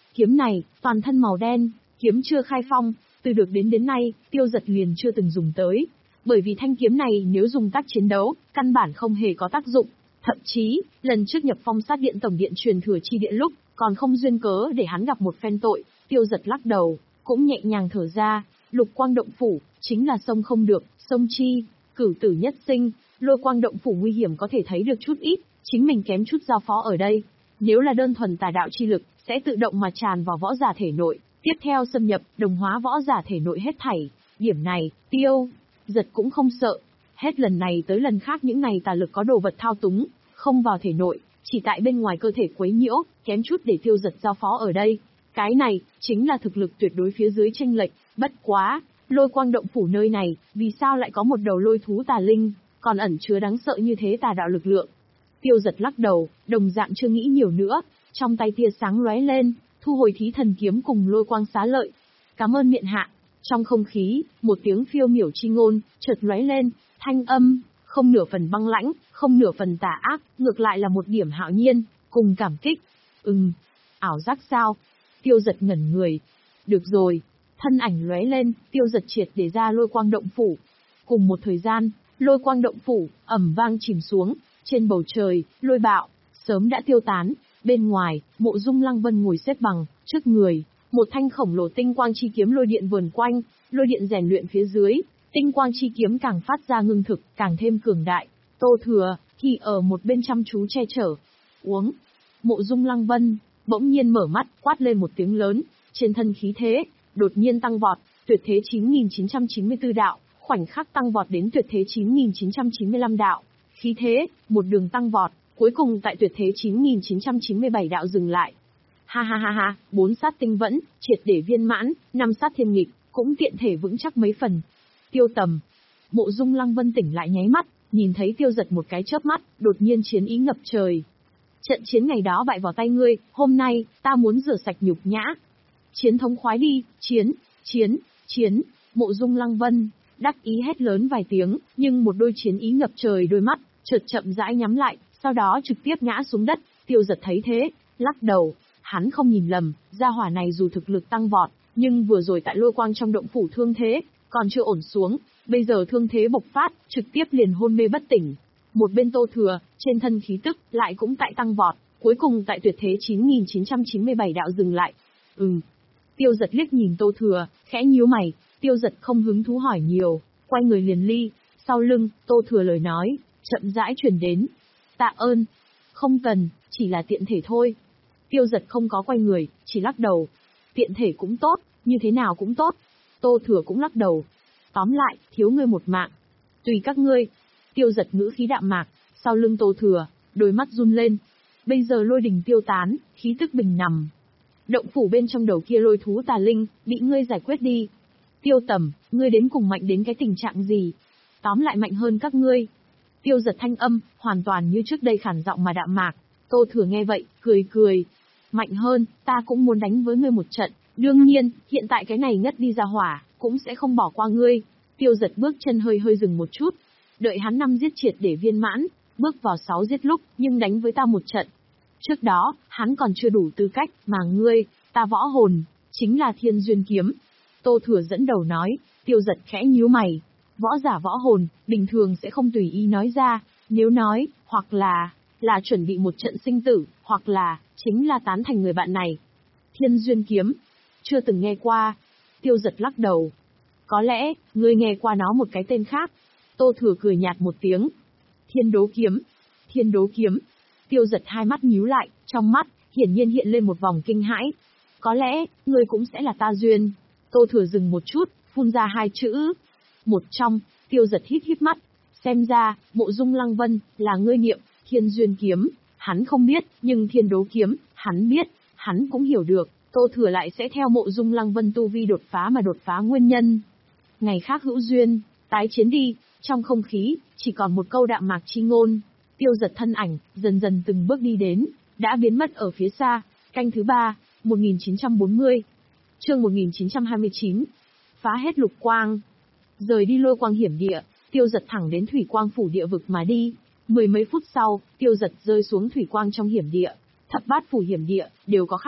Kiếm này, toàn thân màu đen, kiếm chưa khai phong, từ được đến đến nay, Tiêu Dật liền chưa từng dùng tới. Bởi vì thanh kiếm này nếu dùng tác chiến đấu, căn bản không hề có tác dụng. Thậm chí, lần trước nhập phong sát điện tổng điện truyền thừa chi điện lúc, còn không duyên cớ để hắn gặp một phen tội. Tiêu Dật lắc đầu, cũng nhẹ nhàng thở ra. Lục quang động phủ, chính là sông không được, sông chi, cửu tử nhất sinh. Lôi quang động phủ nguy hiểm có thể thấy được chút ít, chính mình kém chút giao phó ở đây. Nếu là đơn thuần tà đạo chi lực, sẽ tự động mà tràn vào võ giả thể nội, tiếp theo xâm nhập, đồng hóa võ giả thể nội hết thảy. Điểm này, Tiêu Dật cũng không sợ. Hết lần này tới lần khác những này tà lực có đồ vật thao túng, không vào thể nội, chỉ tại bên ngoài cơ thể quấy nhiễu, kém chút để Tiêu Dật giao phó ở đây. Cái này, chính là thực lực tuyệt đối phía dưới chênh lệch. Bất quá, lôi quang động phủ nơi này, vì sao lại có một đầu lôi thú tà linh, còn ẩn chứa đáng sợ như thế tà đạo lực lượng. Tiêu Dật lắc đầu, đồng dạng chưa nghĩ nhiều nữa, trong tay tia sáng lóe lên, thu hồi thí thần kiếm cùng lôi quang xá lợi. Cảm ơn miện hạ. Trong không khí, một tiếng phiêu miểu chi ngôn, chợt lóe lên, thanh âm, không nửa phần băng lãnh, không nửa phần tà ác, ngược lại là một điểm hạo nhiên, cùng cảm kích. Ừm, ảo giác sao? Tiêu Dật ngẩn người. Được rồi. Thân ảnh lóe lên, Tiêu Dật triệt để ra lôi quang động phủ. Cùng một thời gian, lôi quang động phủ, ầm vang chìm xuống, trên bầu trời, lôi bạo, sớm đã tiêu tán. Bên ngoài, Mộ Dung Lăng Vân ngồi xếp bằng, trước người, một thanh khổng lồ tinh quang chi kiếm lôi điện vờn quanh, lôi điện rèn luyện phía dưới, tinh quang chi kiếm càng phát ra ngưng thực, càng thêm cường đại. Tô Thừa, thì ở một bên chăm chú che chở. Uống. Mộ Dung Lăng Vân, bỗng nhiên mở mắt, quát lên một tiếng lớn, trên thân khí thế, đột nhiên tăng vọt, tuyệt thế chín nghìn chín trăm chín mươi tư đạo, khoảnh khắc tăng vọt đến tuyệt thế chín nghìn chín trăm chín mươi lăm đạo. Khí thế, một đường tăng vọt, cuối cùng tại tuyệt thế chín nghìn chín trăm chín mươi bảy đạo dừng lại. Ha ha ha ha, bốn sát tinh vẫn, triệt để viên mãn, năm sát thiên nghịch, cũng tiện thể vững chắc mấy phần. Tiêu Tầm. Mộ Dung Lăng Vân tỉnh lại nháy mắt, nhìn thấy Tiêu Dật một cái chớp mắt, đột nhiên chiến ý ngập trời. Trận chiến ngày đó bại vào tay ngươi, hôm nay, ta muốn rửa sạch nhục nhã. Chiến thống khoái đi, chiến, chiến, chiến. Mộ Dung Lăng Vân, đắc ý hét lớn vài tiếng, nhưng một đôi chiến ý ngập trời đôi mắt, chợt chậm rãi nhắm lại, sau đó trực tiếp ngã xuống đất. Tiêu Dật thấy thế, lắc đầu, hắn không nhìn lầm, gia hỏa này dù thực lực tăng vọt, nhưng vừa rồi tại lôi quang trong động phủ thương thế, còn chưa ổn xuống, bây giờ thương thế bộc phát, trực tiếp liền hôn mê bất tỉnh. Một bên Tô Thừa, trên thân khí tức, lại cũng tại tăng vọt, cuối cùng tại tuyệt thế chín nghìn chín trăm chín mươi bảy đạo dừng lại. Ừm. Tiêu Dật liếc nhìn Tô Thừa, khẽ nhíu mày, Tiêu Dật không hứng thú hỏi nhiều, quay người liền ly, sau lưng, Tô Thừa lời nói, chậm rãi truyền đến. Tạ ơn. Không cần, chỉ là tiện thể thôi. Tiêu Dật không có quay người, chỉ lắc đầu. Tiện thể cũng tốt, như thế nào cũng tốt. Tô Thừa cũng lắc đầu. Tóm lại, thiếu ngươi một mạng. Tùy các ngươi. Tiêu Dật ngữ khí đạm mạc, sau lưng Tô Thừa, đôi mắt run lên. Bây giờ lôi đình tiêu tán, khí tức bình nằm. Động phủ bên trong đầu kia lôi thú tà linh, bị ngươi giải quyết đi. Tiêu Tầm, ngươi đến cùng mạnh đến cái tình trạng gì? Tóm lại mạnh hơn các ngươi. Tiêu Dật thanh âm, hoàn toàn như trước đây khản giọng mà đạm mạc. Tô Thừa nghe vậy, cười cười. Mạnh hơn, ta cũng muốn đánh với ngươi một trận. Đương nhiên, hiện tại cái này ngất đi ra hỏa, cũng sẽ không bỏ qua ngươi. Tiêu Dật bước chân hơi hơi dừng một chút. Đợi hắn năm giết triệt để viên mãn, bước vào sáu giết lúc, nhưng đánh với ta một trận. Trước đó, hắn còn chưa đủ tư cách, mà ngươi, ta võ hồn, chính là Thiên Duyên Kiếm. Tô Thừa dẫn đầu nói, Tiêu Dật khẽ nhíu mày. Võ giả võ hồn, bình thường sẽ không tùy ý nói ra, nếu nói, hoặc là, là chuẩn bị một trận sinh tử, hoặc là, chính là tán thành người bạn này. Thiên Duyên Kiếm, chưa từng nghe qua. Tiêu Dật lắc đầu. Có lẽ, ngươi nghe qua nó một cái tên khác. Tô Thừa cười nhạt một tiếng. Thiên Đố Kiếm. Thiên Đố Kiếm. Tiêu Dật hai mắt nhíu lại, trong mắt, hiển nhiên hiện lên một vòng kinh hãi. Có lẽ, ngươi cũng sẽ là ta duyên. Tô Thừa dừng một chút, phun ra hai chữ. Một trong, Tiêu Dật hít hít mắt. Xem ra, Mộ Dung Lăng Vân, là ngươi niệm, Thiên Duyên Kiếm. Hắn không biết, nhưng Thiên Đố Kiếm, hắn biết, hắn cũng hiểu được. Tô Thừa lại sẽ theo Mộ Dung Lăng Vân tu vi đột phá mà đột phá nguyên nhân. Ngày khác hữu duyên, tái chiến đi. Trong không khí, chỉ còn một câu đạm mạc chi ngôn. Tiêu Dật thân ảnh, dần dần từng bước đi đến, đã biến mất ở phía xa. Canh thứ ba, một nghìn chín trăm bốn mươi. Chương một nghìn chín trăm hai mươi chín. Phá hết lục quang. Rời đi lôi quang hiểm địa, Tiêu Dật thẳng đến thủy quang phủ địa vực mà đi. Mười mấy phút sau, Tiêu Dật rơi xuống thủy quang trong hiểm địa. Thập bát phủ hiểm địa, đều có khác biệt.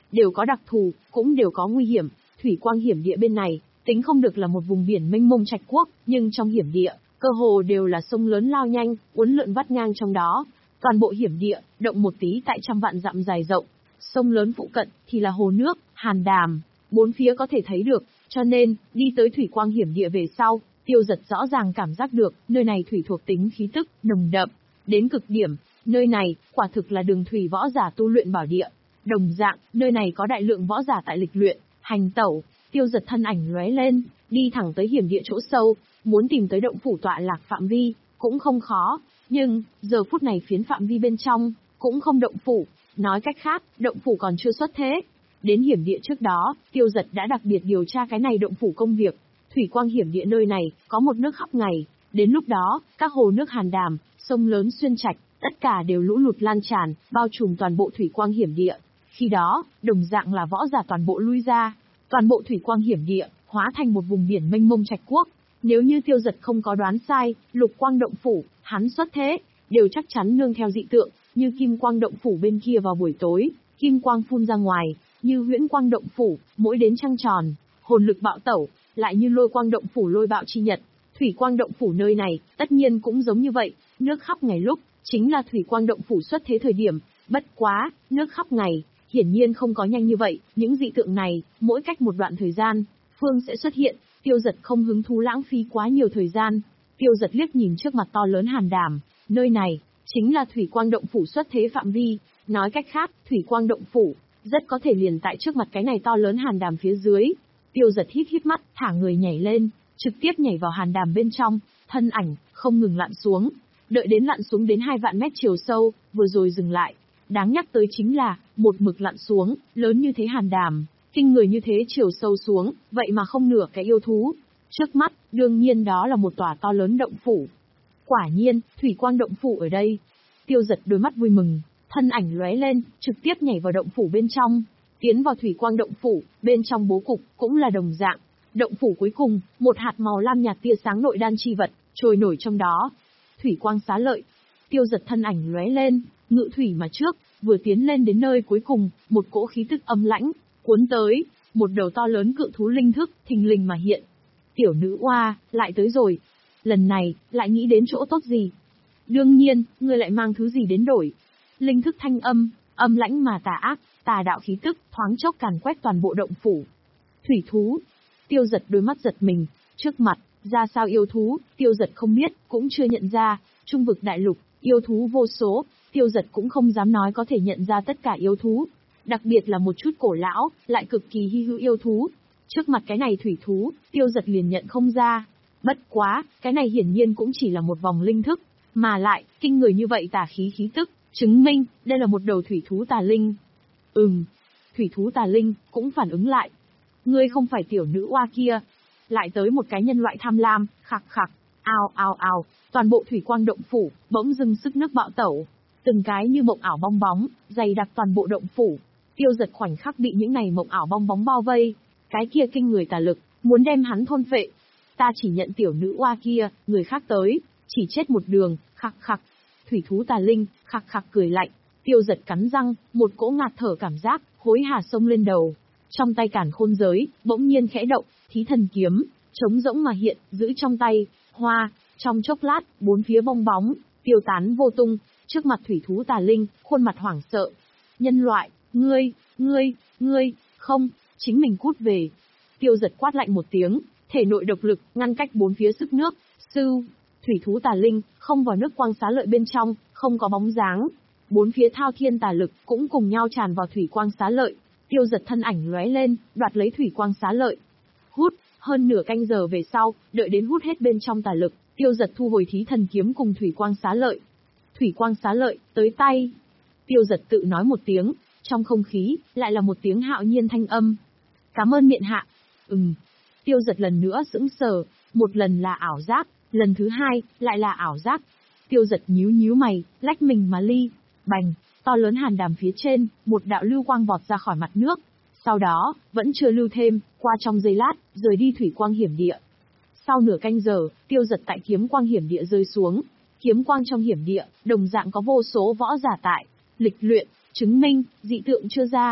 đều có đặc thù, cũng đều có nguy hiểm. Thủy quang hiểm địa bên này, tính không được là một vùng biển mênh mông trạch quốc, nhưng trong hiểm địa, cơ hồ đều là sông lớn lao nhanh, uốn lượn vắt ngang trong đó. Toàn bộ hiểm địa, động một tí tại trăm vạn dặm dài rộng. Sông lớn phụ cận thì là hồ nước, hàn đàm, bốn phía có thể thấy được, cho nên, đi tới thủy quang hiểm địa về sau, Tiêu Dật rõ ràng cảm giác được, nơi này thủy thuộc tính khí tức nồng đậm đến cực điểm, nơi này quả thực là đường thủy võ giả tu luyện bảo địa. Đồng dạng, nơi này có đại lượng võ giả tại lịch luyện, hành tẩu. Tiêu Dật thân ảnh lóe lên, đi thẳng tới hiểm địa chỗ sâu, muốn tìm tới động phủ tọa lạc phạm vi, cũng không khó, nhưng giờ phút này phiến phạm vi bên trong cũng không động phủ, nói cách khác, động phủ còn chưa xuất thế. Đến hiểm địa trước đó, Tiêu Dật đã đặc biệt điều tra cái này động phủ công việc. Thủy quang hiểm địa nơi này có một nước khắp ngày, đến lúc đó, các hồ nước hàn đàm, sông lớn xuyên trạch, tất cả đều lũ lụt lan tràn, bao trùm toàn bộ thủy quang hiểm địa. Khi đó, đồng dạng là võ giả toàn bộ lui ra, toàn bộ thủy quang hiểm địa hóa thành một vùng biển mênh mông trạch quốc. Nếu như Tiêu Dật không có đoán sai, lục quang động phủ, hắn xuất thế, đều chắc chắn nương theo dị tượng, như kim quang động phủ bên kia vào buổi tối, kim quang phun ra ngoài, như huyễn quang động phủ, mỗi đến trăng tròn, hồn lực bạo tẩu, lại như lôi quang động phủ lôi bạo chi nhật. Thủy quang động phủ nơi này, tất nhiên cũng giống như vậy, nước khắp ngày lúc, chính là thủy quang động phủ xuất thế thời điểm, bất quá, nước khắp ngày, hiển nhiên không có nhanh như vậy, những dị tượng này, mỗi cách một đoạn thời gian, phương sẽ xuất hiện. Tiêu Dật không hứng thú lãng phí quá nhiều thời gian. Tiêu Dật liếc nhìn trước mặt to lớn hàn đàm, nơi này chính là thủy quang động phủ xuất thế phạm vi, nói cách khác, thủy quang động phủ rất có thể liền tại trước mặt cái này to lớn hàn đàm phía dưới. Tiêu Dật hít hít mắt, thả người nhảy lên, trực tiếp nhảy vào hàn đàm bên trong, thân ảnh không ngừng lặn xuống, đợi đến lặn xuống đến hai vạn mét chiều sâu, vừa rồi dừng lại. Đáng nhắc tới chính là, một mực lặn xuống, lớn như thế hàn đàm, kinh người như thế chiều sâu xuống, vậy mà không nửa cái yêu thú. Trước mắt, đương nhiên đó là một tòa to lớn động phủ. Quả nhiên, thủy quang động phủ ở đây. Tiêu Dật đôi mắt vui mừng, thân ảnh lóe lên, trực tiếp nhảy vào động phủ bên trong. Tiến vào thủy quang động phủ, bên trong bố cục cũng là đồng dạng. Động phủ cuối cùng, một hạt màu lam nhạt tia sáng nội đan chi vật trôi nổi trong đó. Thủy quang xá lợi. Tiêu Dật thân ảnh lóe lên, ngự thủy mà trước, vừa tiến lên đến nơi cuối cùng, một cỗ khí tức âm lãnh cuốn tới, một đầu to lớn cự thú linh thức thình lình mà hiện. Tiểu nữ oa, lại tới rồi. Lần này, lại nghĩ đến chỗ tốt gì? Đương nhiên, ngươi lại mang thứ gì đến đổi? Linh thức thanh âm, âm lãnh mà tà ác, tà đạo khí tức, thoáng chốc càn quét toàn bộ động phủ. Thủy thú. Tiêu Dật đôi mắt giật mình, trước mặt, ra sao yêu thú, Tiêu Dật không biết, cũng chưa nhận ra, trung vực đại lục, yêu thú vô số, Tiêu Dật cũng không dám nói có thể nhận ra tất cả yêu thú. Đặc biệt là một chút cổ lão, lại cực kỳ hy hữu yêu thú. Trước mặt cái này thủy thú, Tiêu Dật liền nhận không ra. Bất quá, cái này hiển nhiên cũng chỉ là một vòng linh thức, mà lại, kinh người như vậy tà khí khí tức, chứng minh, đây là một đầu thủy thú tà linh. Ừm, thủy thú tà linh, cũng phản ứng lại. Ngươi không phải tiểu nữ oa kia. Lại tới một cái nhân loại tham lam, khặc khặc, ao ao ao, toàn bộ thủy quang động phủ, bỗng dưng sức nước bạo tẩu. Từng cái như mộng ảo bong bóng, dày đặc toàn bộ động phủ. Tiêu Dật khoảnh khắc bị những này mộng ảo bong bóng bao vây. Cái kia kinh người tà lực, muốn đem hắn thôn phệ. Ta chỉ nhận tiểu nữ oa kia, người khác tới, chỉ chết một đường, khặc khặc. Thủy thú tà linh, khặc khặc cười lạnh. Tiêu Dật cắn răng, một cỗ ngạt thở cảm giác, hối hả xông lên đầu. Trong tay cản khôn giới, bỗng nhiên khẽ động, thí thần kiếm, trống rỗng mà hiện, giữ trong tay, hoa, trong chốc lát, bốn phía bong bóng, tiêu tán vô tung, trước mặt thủy thú tà linh, khuôn mặt hoảng sợ. Nhân loại, ngươi, ngươi, ngươi, không, chính mình cút về. Tiêu Dật quát lạnh một tiếng, thể nội độc lực, ngăn cách bốn phía sức nước, sư, thủy thú tà linh, không vào nước quang xá lợi bên trong, không có bóng dáng. Bốn phía thao thiên tà lực, cũng cùng nhau tràn vào thủy quang xá lợi. Tiêu Dật thân ảnh lóe lên, đoạt lấy thủy quang xá lợi. Hút, hơn nửa canh giờ về sau, đợi đến hút hết bên trong tà lực, Tiêu Dật thu hồi thí thần kiếm cùng thủy quang xá lợi. Thủy quang xá lợi, tới tay. Tiêu Dật tự nói một tiếng, trong không khí, lại là một tiếng hạo nhiên thanh âm. Cảm ơn miện hạ. Ừm. Tiêu Dật lần nữa sững sờ, một lần là ảo giác, lần thứ hai, lại là ảo giác. Tiêu Dật nhíu nhíu mày, lách mình mà ly. Bành, to lớn hàn đàm phía trên, một đạo lưu quang vọt ra khỏi mặt nước. Sau đó, vẫn chưa lưu thêm, qua trong giây lát, rời đi thủy quang hiểm địa. Sau nửa canh giờ, Tiêu Dật tại kiếm quang hiểm địa rơi xuống. Kiếm quang trong hiểm địa, đồng dạng có vô số võ giả tại, lịch luyện, chứng minh, dị tượng chưa ra.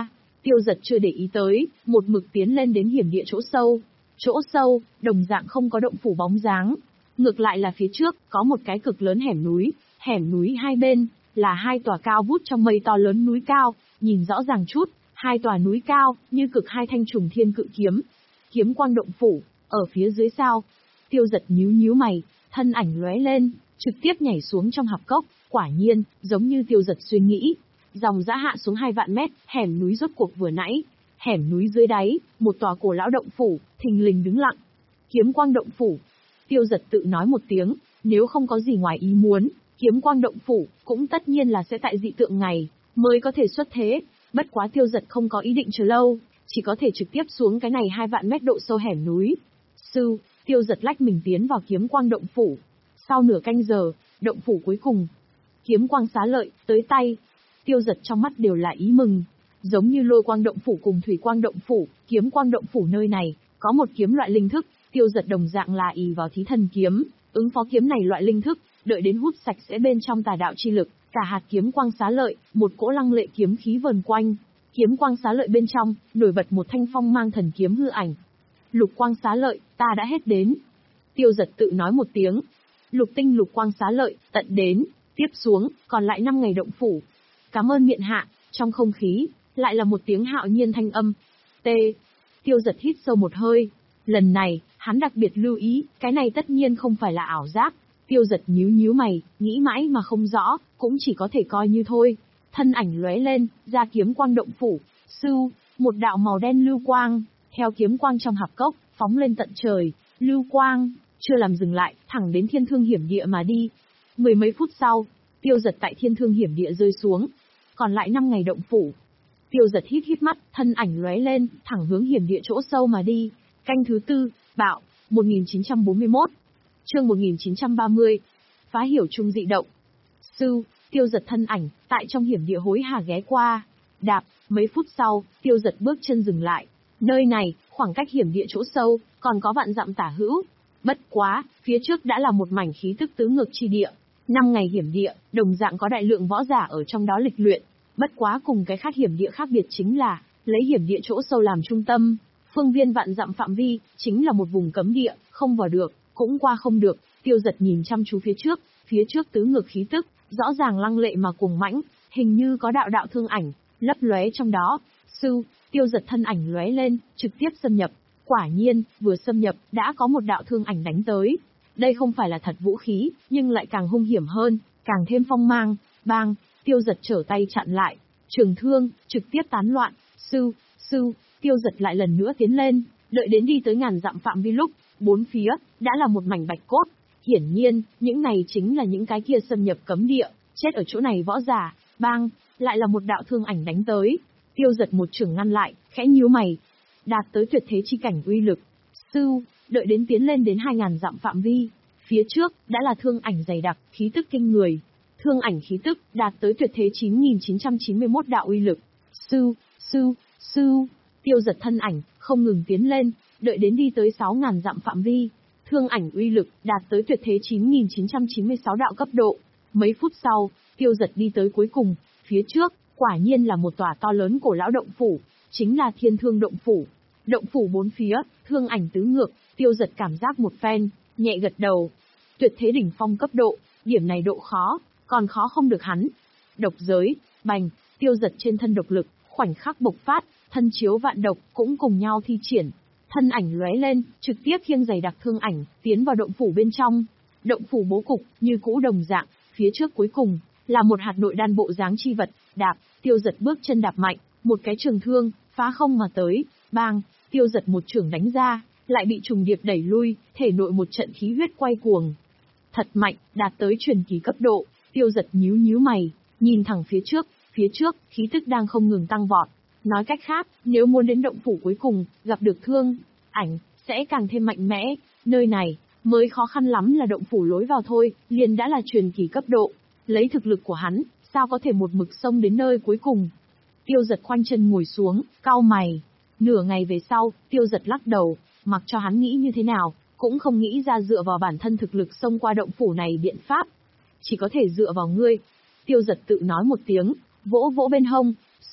Tiêu Dật chưa để ý tới, một mực tiến lên đến hiểm địa chỗ sâu. Chỗ sâu, đồng dạng không có động phủ bóng dáng. Ngược lại là phía trước, có một cái cực lớn hẻm núi, hẻm núi hai bên, là hai tòa cao vút trong mây to lớn núi cao, nhìn rõ ràng chút, hai tòa núi cao, như cực hai thanh trùng thiên cự kiếm. Kiếm quang động phủ, ở phía dưới sao. Tiêu Dật nhíu nhíu mày, thân ảnh lóe lên, trực tiếp nhảy xuống trong hạp cốc, quả nhiên, giống như Tiêu Dật suy nghĩ. Dòng dã hạ xuống hai vạn mét, hẻm núi rốt cuộc vừa nãy. Hẻm núi dưới đáy, một tòa cổ lão động phủ, thình lình đứng lặng. Kiếm quang động phủ. Tiêu Dật tự nói một tiếng, nếu không có gì ngoài ý muốn, kiếm quang động phủ, cũng tất nhiên là sẽ tại dị tượng ngày, mới có thể xuất thế. Bất quá Tiêu Dật không có ý định chờ lâu, chỉ có thể trực tiếp xuống cái này hai vạn mét độ sâu hẻm núi. Sư, Tiêu Dật lách mình tiến vào kiếm quang động phủ. Sau nửa canh giờ, động phủ cuối cùng. Kiếm quang xá lợi, tới tay. Tiêu Dật trong mắt đều là ý mừng. Giống như lôi quang động phủ cùng thủy quang động phủ, kiếm quang động phủ nơi này, có một kiếm loại linh thức, Tiêu Dật đồng dạng là ỷ vào thí thần kiếm, ứng phó kiếm này loại linh thức, đợi đến hút sạch sẽ bên trong tà đạo chi lực, cả hạt kiếm quang xá lợi, một cỗ lăng lệ kiếm khí vờn quanh. Kiếm quang xá lợi bên trong, nổi bật một thanh phong mang thần kiếm hư ảnh. Lục quang xá lợi, ta đã hết đến. Tiêu Dật tự nói một tiếng. Lục tinh lục quang xá lợi, tận đến, tiếp xuống, còn lại năm ngày động phủ. Cảm ơn miện hạ, trong không khí, lại là một tiếng hạo nhiên thanh âm. T. Tiêu Dật hít sâu một hơi. Lần này, hắn đặc biệt lưu ý, cái này tất nhiên không phải là ảo giác. Tiêu Dật nhíu nhíu mày, nghĩ mãi mà không rõ, cũng chỉ có thể coi như thôi. Thân ảnh lóe lên, ra kiếm quang động phủ. Sưu, một đạo màu đen lưu quang, theo kiếm quang trong hạp cốc, phóng lên tận trời. Lưu quang, chưa làm dừng lại, thẳng đến thiên thương hiểm địa mà đi. Mười mấy phút sau, Tiêu Dật tại thiên thương hiểm địa rơi xuống. Còn lại năm ngày động phủ. Tiêu Dật hít hít mắt, thân ảnh lóe lên, thẳng hướng hiểm địa chỗ sâu mà đi. Canh thứ tư, bạo, một nghìn chín trăm bốn mươi mốt. Chương một nghìn chín trăm ba mươi. Phá hiểu trung dị động. Sư, Tiêu Dật thân ảnh, tại trong hiểm địa hối hả ghé qua. Đạp, mấy phút sau, Tiêu Dật bước chân dừng lại. Nơi này, khoảng cách hiểm địa chỗ sâu, còn có vạn dặm tả hữu. Bất quá, phía trước đã là một mảnh khí tức tứ ngược chi địa. Năm ngày hiểm địa, đồng dạng có đại lượng võ giả ở trong đó lịch luyện. Bất quá cùng cái khác hiểm địa khác biệt chính là, lấy hiểm địa chỗ sâu làm trung tâm, phương viên vạn dặm phạm vi, chính là một vùng cấm địa, không vào được, cũng qua không được. Tiêu Dật nhìn chăm chú phía trước, phía trước tứ ngược khí tức, rõ ràng lăng lệ mà cuồng mãnh, hình như có đạo đạo thương ảnh, lấp lóe trong đó. Sư, Tiêu Dật thân ảnh lóe lên, trực tiếp xâm nhập. Quả nhiên, vừa xâm nhập, đã có một đạo thương ảnh đánh tới. Đây không phải là thật vũ khí, nhưng lại càng hung hiểm hơn, càng thêm phong mang. Bang, Tiêu Dật trở tay chặn lại, trường thương, trực tiếp tán loạn. Sư, sư, Tiêu Dật lại lần nữa tiến lên, đợi đến đi tới ngàn dặm phạm vi lúc, bốn phía, đã là một mảnh bạch cốt. Hiển nhiên, những này chính là những cái kia xâm nhập cấm địa, chết ở chỗ này võ giả. Bang, lại là một đạo thương ảnh đánh tới. Tiêu Dật một trường ngăn lại, khẽ nhíu mày. Đạt tới tuyệt thế chi cảnh uy lực. Sư, đợi đến tiến lên đến hai ngàn dặm phạm vi. Phía trước, đã là thương ảnh dày đặc, khí tức kinh người. Thương ảnh khí tức, đạt tới tuyệt thế chín nghìn chín trăm chín mươi mốt đạo uy lực. Sư, sư, sư, Tiêu Dật thân ảnh, không ngừng tiến lên, đợi đến đi tới sáu ngàn dặm phạm vi. Thương ảnh uy lực, đạt tới tuyệt thế chín nghìn chín trăm chín mươi sáu đạo cấp độ. Mấy phút sau, Tiêu Dật đi tới cuối cùng, phía trước, quả nhiên là một tòa to lớn cổ lão động phủ, chính là Thiên Thương động phủ. Động phủ bốn phía, thương ảnh tứ ngược, Tiêu Dật cảm giác một phen, nhẹ gật đầu. Tuyệt thế đỉnh phong cấp độ, điểm này độ khó, còn khó không được hắn. Độc giới, bành, Tiêu Dật trên thân độc lực, khoảnh khắc bộc phát, thân chiếu vạn độc, cũng cùng nhau thi triển. Thân ảnh lóe lên, trực tiếp khiêng giày đặc thương ảnh, tiến vào động phủ bên trong. Động phủ bố cục, như cũ đồng dạng, phía trước cuối cùng, là một hạt nội đan bộ dáng chi vật, đạp, Tiêu Dật bước chân đạp mạnh, một cái trường thương, phá không mà tới, bang, Tiêu Dật một trường đánh ra, lại bị trùng điệp đẩy lui, thể nội một trận khí huyết quay cuồng. Thật mạnh, đạt tới truyền kỳ cấp độ, Tiêu Dật nhíu nhíu mày, nhìn thẳng phía trước, phía trước, khí tức đang không ngừng tăng vọt. Nói cách khác, nếu muốn đến động phủ cuối cùng, gặp được thương ảnh, sẽ càng thêm mạnh mẽ, nơi này, mới khó khăn lắm là động phủ lối vào thôi, liền đã là truyền kỳ cấp độ. Lấy thực lực của hắn, sao có thể một mực xông đến nơi cuối cùng. Tiêu Dật khoanh chân ngồi xuống, cau mày. Nửa ngày về sau, Tiêu Dật lắc đầu, mặc cho hắn nghĩ như thế nào, cũng không nghĩ ra dựa vào bản thân thực lực xông qua động phủ này biện pháp. Chỉ có thể dựa vào ngươi. Tiêu Dật tự nói một tiếng, vỗ vỗ bên hông. Sư,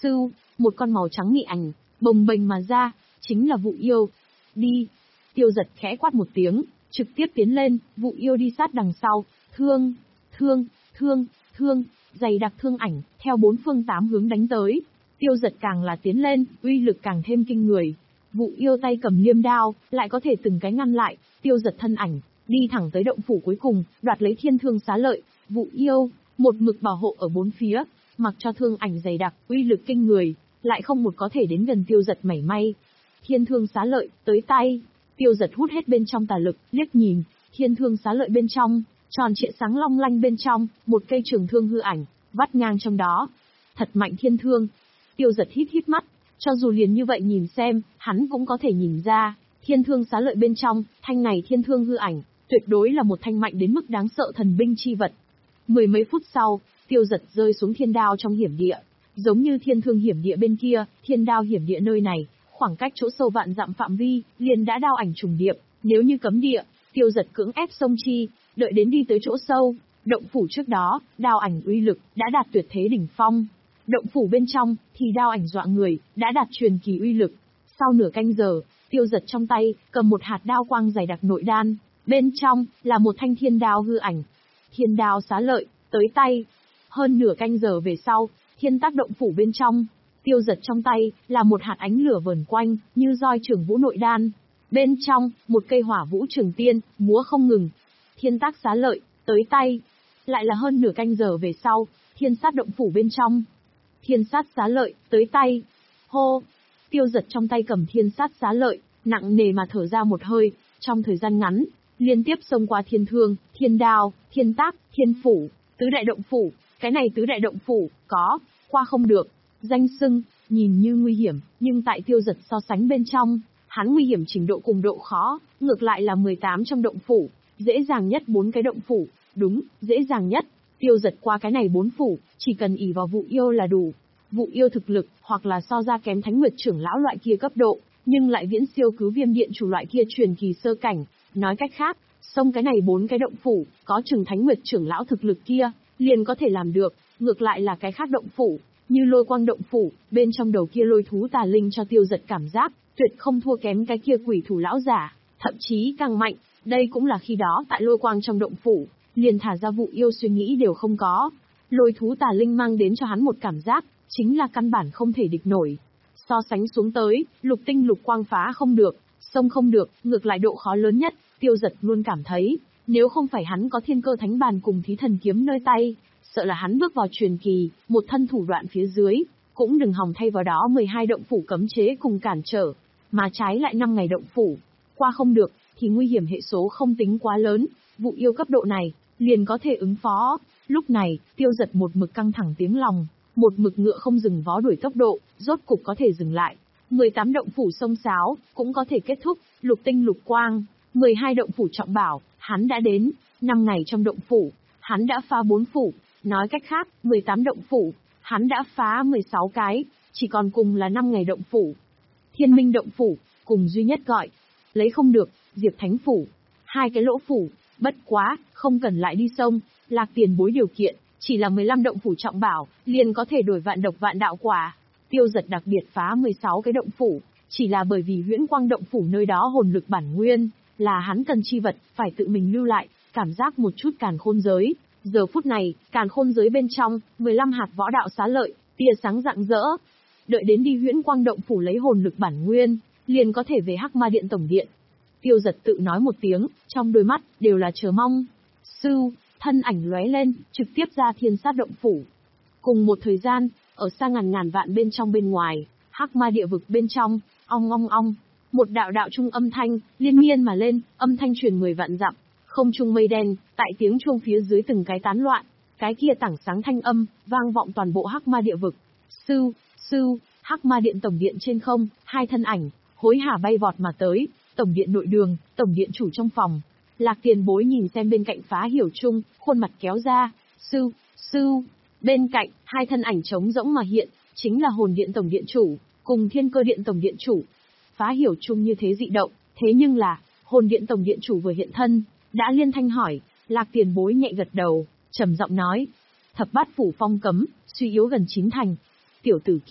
một con màu trắng nghị ảnh, bồng bềnh mà ra, chính là Vụ Yêu. Đi! Tiêu Giật khẽ quát một tiếng, trực tiếp tiến lên, Vụ Yêu đi sát đằng sau, thương, thương, thương, thương, dày đặc thương ảnh, theo bốn phương tám hướng đánh tới. Tiêu Giật càng là tiến lên, uy lực càng thêm kinh người. Vụ Yêu tay cầm liêm đao, lại có thể từng cái ngăn lại, Tiêu Giật thân ảnh, đi thẳng tới động phủ cuối cùng, đoạt lấy thiên thương xá lợi. Vụ Yêu, một mực bảo hộ ở bốn phía, mặc cho thương ảnh dày đặc, uy lực kinh người, lại không một có thể đến gần Tiêu Giật mảy may. Thiên thương xá lợi, tới tay. Tiêu Giật hút hết bên trong tà lực, liếc nhìn, thiên thương xá lợi bên trong, tròn trịa sáng long lanh bên trong, một cây trường thương hư ảnh, vắt ngang trong đó. Thật mạnh thiên thương. Tiêu Giật hít hít mắt, cho dù liền như vậy nhìn xem, hắn cũng có thể nhìn ra, thiên thương xá lợi bên trong, thanh này thiên thương hư ảnh, tuyệt đối là một thanh mạnh đến mức đáng sợ thần binh chi vật. Mười mấy phút sau, Tiêu Giật rơi xuống thiên đao trong hiểm địa. Giống như thiên thương hiểm địa bên kia, thiên đao hiểm địa nơi này, khoảng cách chỗ sâu vạn dặm phạm vi, liền đã đao ảnh trùng điệp. Nếu như cấm địa, Tiêu Giật cưỡng ép xông chi, đợi đến đi tới chỗ sâu, động phủ trước đó, đao ảnh uy lực đã đạt tuyệt thế đỉnh phong. Động phủ bên trong, thì đao ảnh dọa người, đã đạt truyền kỳ uy lực. Sau nửa canh giờ, Tiêu Giật trong tay, cầm một hạt đao quang dày đặc nội đan, bên trong, là một thanh thiên đao hư ảnh. Thiên đao xá lợi, tới tay. Hơn nửa canh giờ về sau, thiên tác động phủ bên trong, Tiêu Giật trong tay, là một hạt ánh lửa vờn quanh, như roi trường vũ nội đan. Bên trong, một cây hỏa vũ trường tiên, múa không ngừng. Thiên tác xá lợi, tới tay. Lại là hơn nửa canh giờ về sau, thiên sát động phủ bên trong. Thiên sát xá lợi, tới tay. Hô! Tiêu Giật trong tay cầm thiên sát xá lợi, nặng nề mà thở ra một hơi, trong thời gian ngắn, liên tiếp xông qua thiên thương, thiên đao, thiên tác, thiên phủ, tứ đại động phủ. Cái này tứ đại động phủ, có, qua không được. Danh xưng, nhìn như nguy hiểm, nhưng tại Tiêu Giật so sánh bên trong, hắn nguy hiểm trình độ cùng độ khó, ngược lại là mười tám trong động phủ, dễ dàng nhất bốn cái động phủ, đúng, dễ dàng nhất. Tiêu Giật qua cái này bốn phủ, chỉ cần ỷ vào Vụ Yêu là đủ. Vụ Yêu thực lực, hoặc là so ra kém Thánh Nguyệt trưởng lão loại kia cấp độ, nhưng lại viễn siêu cứu Viêm Điện chủ loại kia truyền kỳ sơ cảnh. Nói cách khác, xông cái này bốn cái động phủ, có chừng Thánh Nguyệt trưởng lão thực lực kia, liền có thể làm được. Ngược lại là cái khác động phủ, như Lôi Quang động phủ, bên trong đầu kia lôi thú tà linh cho Tiêu Giật cảm giác, tuyệt không thua kém cái kia quỷ thủ lão giả, thậm chí càng mạnh. Đây cũng là khi đó tại Lôi Quang trong động phủ, liền thả ra Vụ Yêu suy nghĩ đều không có. Lôi thú tà linh mang đến cho hắn một cảm giác, chính là căn bản không thể địch nổi. So sánh xuống tới, lục tinh lục quang phá không được, xông không được, ngược lại độ khó lớn nhất, Tiêu Giật luôn cảm thấy, nếu không phải hắn có thiên cơ thánh bàn cùng thí thần kiếm nơi tay, sợ là hắn bước vào truyền kỳ, một thân thủ đoạn phía dưới, cũng đừng hòng thay vào đó mười hai động phủ cấm chế cùng cản trở, mà trái lại năm ngày động phủ, qua không được, thì nguy hiểm hệ số không tính quá lớn, Vụ Yêu cấp độ này, liền có thể ứng phó. Lúc này, Tiêu Giật một mực căng thẳng tiếng lòng, một mực ngựa không dừng vó đuổi tốc độ, rốt cục có thể dừng lại. mười tám động phủ sông sáo, cũng có thể kết thúc, lục tinh lục quang, mười hai động phủ trọng bảo, hắn đã đến, năm ngày trong động phủ, hắn đã phá bốn phủ, nói cách khác, mười tám động phủ, hắn đã phá mười sáu cái, chỉ còn cùng là năm ngày động phủ. Thiên Minh động phủ, cùng duy nhất gọi, lấy không được, Diệp Thánh phủ, hai cái lỗ phủ, bất quá, không cần lại đi sông, Lạc tiền bối điều kiện, chỉ là mười lăm động phủ trọng bảo, liền có thể đổi vạn độc vạn đạo quả. Tiêu Giật đặc biệt phá mười sáu cái động phủ, chỉ là bởi vì Huyễn Quang động phủ nơi đó hồn lực bản nguyên, là hắn cần chi vật, phải tự mình lưu lại, cảm giác một chút càn khôn giới. Giờ phút này, càn khôn giới bên trong, mười lăm hạt võ đạo xá lợi, tia sáng rạng rỡ. Đợi đến đi Huyễn Quang động phủ lấy hồn lực bản nguyên, liền có thể về Hắc Ma Điện tổng điện. Tiêu Giật tự nói một tiếng, trong đôi mắt đều là chờ mong. Sư, thân ảnh lóe lên, trực tiếp ra thiên sát động phủ. Cùng một thời gian, ở xa ngàn ngàn vạn bên trong bên ngoài, Hắc Ma địa vực bên trong, ong ong ong, một đạo đạo trung âm thanh liên miên mà lên, âm thanh truyền mười vạn dặm, không trung mây đen, tại tiếng chuông phía dưới từng cái tán loạn, cái kia tảng sáng thanh âm vang vọng toàn bộ Hắc Ma địa vực. Sư, sư, Hắc Ma điện tổng điện trên không, hai thân ảnh hối hả bay vọt mà tới, tổng điện nội đường, tổng điện chủ trong phòng. Lạc tiền bối nhìn xem bên cạnh Phá Hiểu Trung, khuôn mặt kéo ra, sư, sư, bên cạnh, hai thân ảnh trống rỗng mà hiện, chính là hồn điện tổng điện chủ, cùng thiên cơ điện tổng điện chủ. Phá Hiểu Trung như thế dị động, thế nhưng là, hồn điện tổng điện chủ vừa hiện thân, đã liên thanh hỏi, Lạc tiền bối nhẹ gật đầu, trầm giọng nói, thập bát phủ phong cấm, suy yếu gần chín thành. Tiểu tử kia,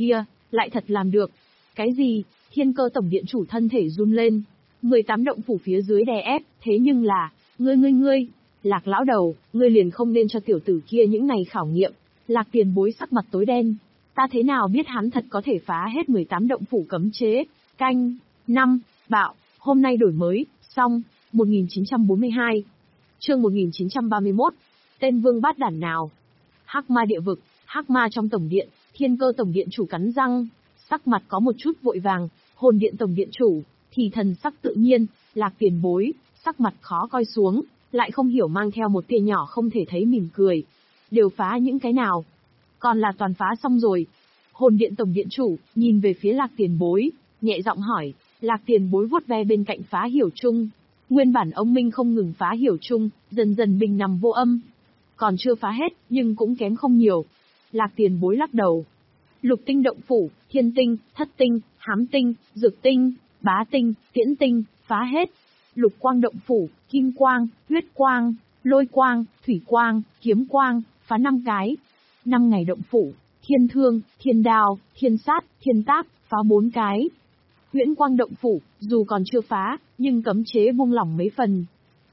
Lại thật làm được. Cái gì? Thiên Cơ tổng điện chủ thân thể run lên. mười tám động phủ phía dưới đè ép, thế nhưng là, ngươi ngươi ngươi, Lạc lão đầu, ngươi liền không nên cho tiểu tử kia những này khảo nghiệm. Lạc Tiền Bối sắc mặt tối đen. Ta thế nào biết hắn thật có thể phá hết mười tám động phủ cấm chế? Canh, năm, bạo, hôm nay đổi mới, xong, một nghìn chín trăm bốn mươi hai. Chương một nghìn chín trăm ba mươi mốt. Tên vương bát đản nào? Hắc Ma địa vực, Hắc Ma trong tổng điện, Thiên Cơ tổng điện chủ cắn răng, sắc mặt có một chút vội vàng, Hồn điện tổng điện chủ thì thần sắc tự nhiên, Lạc Tiền Bối, sắc mặt khó coi xuống, lại không hiểu mang theo một tia nhỏ không thể thấy mỉm cười. Đều phá những cái nào? Còn là toàn phá xong rồi. Hồn điện tổng điện chủ nhìn về phía Lạc Tiền Bối, nhẹ giọng hỏi. Lạc Tiền Bối vuốt ve bên cạnh phá hiểu chung. Nguyên bản ông Minh không ngừng phá hiểu chung, dần dần bình nằm vô âm. Còn chưa phá hết, nhưng cũng kém không nhiều. Lạc Tiền Bối lắc đầu. Lục tinh động phủ, thiên tinh, thất tinh, hám tinh, dược tinh, bá tinh, tiễn tinh, phá hết. Lục quang động phủ, kim quang, huyết quang, lôi quang, thủy quang, kiếm quang, phá năm cái. Năm ngày động phủ, thiên thương, thiên đao, thiên sát, thiên tác, phá bốn cái. Huyễn quang động phủ, dù còn chưa phá, nhưng cấm chế buông lỏng mấy phần.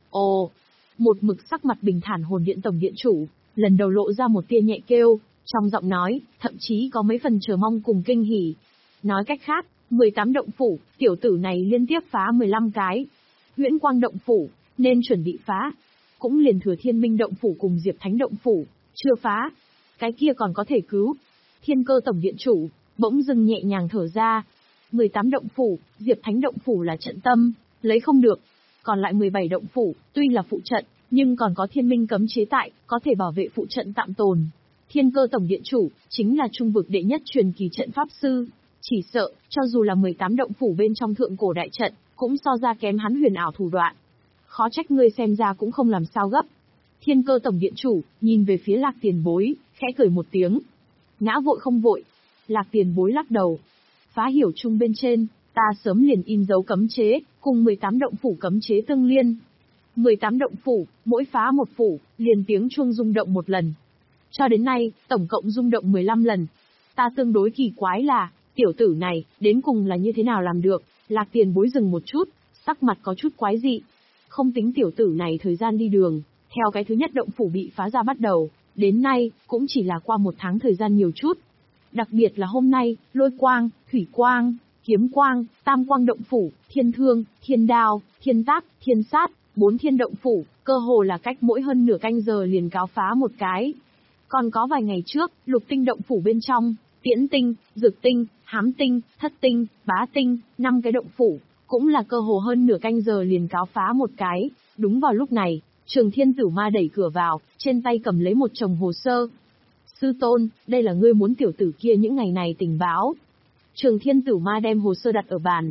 Ồ, một mực sắc mặt bình thản hồn điện tổng điện chủ, lần đầu lộ ra một tia nhẹ kêu, trong giọng nói, thậm chí có mấy phần chờ mong cùng kinh hỉ. Nói cách khác, mười tám động phủ, tiểu tử này liên tiếp phá mười lăm cái. Huyễn quang động phủ, nên chuẩn bị phá. Cũng liền thừa thiên minh động phủ cùng Diệp Thánh động phủ, chưa phá. Cái kia còn có thể cứu. Thiên Cơ tổng điện chủ, bỗng dưng nhẹ nhàng thở ra. mười tám động phủ, Diệp Thánh động phủ là trận tâm, lấy không được. Còn lại mười bảy động phủ, tuy là phụ trận, nhưng còn có thiên minh cấm chế tại, có thể bảo vệ phụ trận tạm tồn. Thiên Cơ tổng điện chủ, chính là trung vực đệ nhất truyền kỳ trận pháp sư. Chỉ sợ, cho dù là mười tám động phủ bên trong thượng cổ đại trận, cũng so ra kém hắn huyền ảo thủ đoạn. Khó trách ngươi xem ra cũng không làm sao gấp. Thiên Cơ tổng điện chủ, nhìn về phía Lạc Tiền Bối, khẽ cười một tiếng. Ngã vội không vội. Lạc Tiền Bối lắc đầu. Phá hiểu chung bên trên, ta sớm liền in dấu cấm chế, cùng mười tám động phủ cấm chế tương liên. mười tám động phủ, mỗi phá một phủ, liền tiếng chuông rung động một lần. Cho đến nay, tổng cộng rung động mười lăm lần. Ta tương đối kỳ quái là, tiểu tử này, đến cùng là như thế nào làm được? Lạc Tiền Bối dừng một chút, sắc mặt có chút quái dị. Không tính tiểu tử này thời gian đi đường, theo cái thứ nhất động phủ bị phá ra bắt đầu, đến nay, cũng chỉ là qua một tháng thời gian nhiều chút. Đặc biệt là hôm nay, lôi quang, thủy quang, kiếm quang, tam quang động phủ, thiên thương, thiên đao, thiên tác, thiên sát, bốn thiên động phủ, cơ hồ là cách mỗi hơn nửa canh giờ liền cáo phá một cái. Còn có vài ngày trước, lục tinh động phủ bên trong, tiễn tinh, dược tinh, hám tinh, thất tinh, bá tinh, năm cái động phủ, cũng là cơ hồ hơn nửa canh giờ liền cáo phá một cái. Đúng vào lúc này, Trường Thiên Tử Ma đẩy cửa vào, trên tay cầm lấy một chồng hồ sơ. Sư tôn, đây là ngươi muốn tiểu tử kia những ngày này tình báo. Trường Thiên Tử Ma đem hồ sơ đặt ở bàn.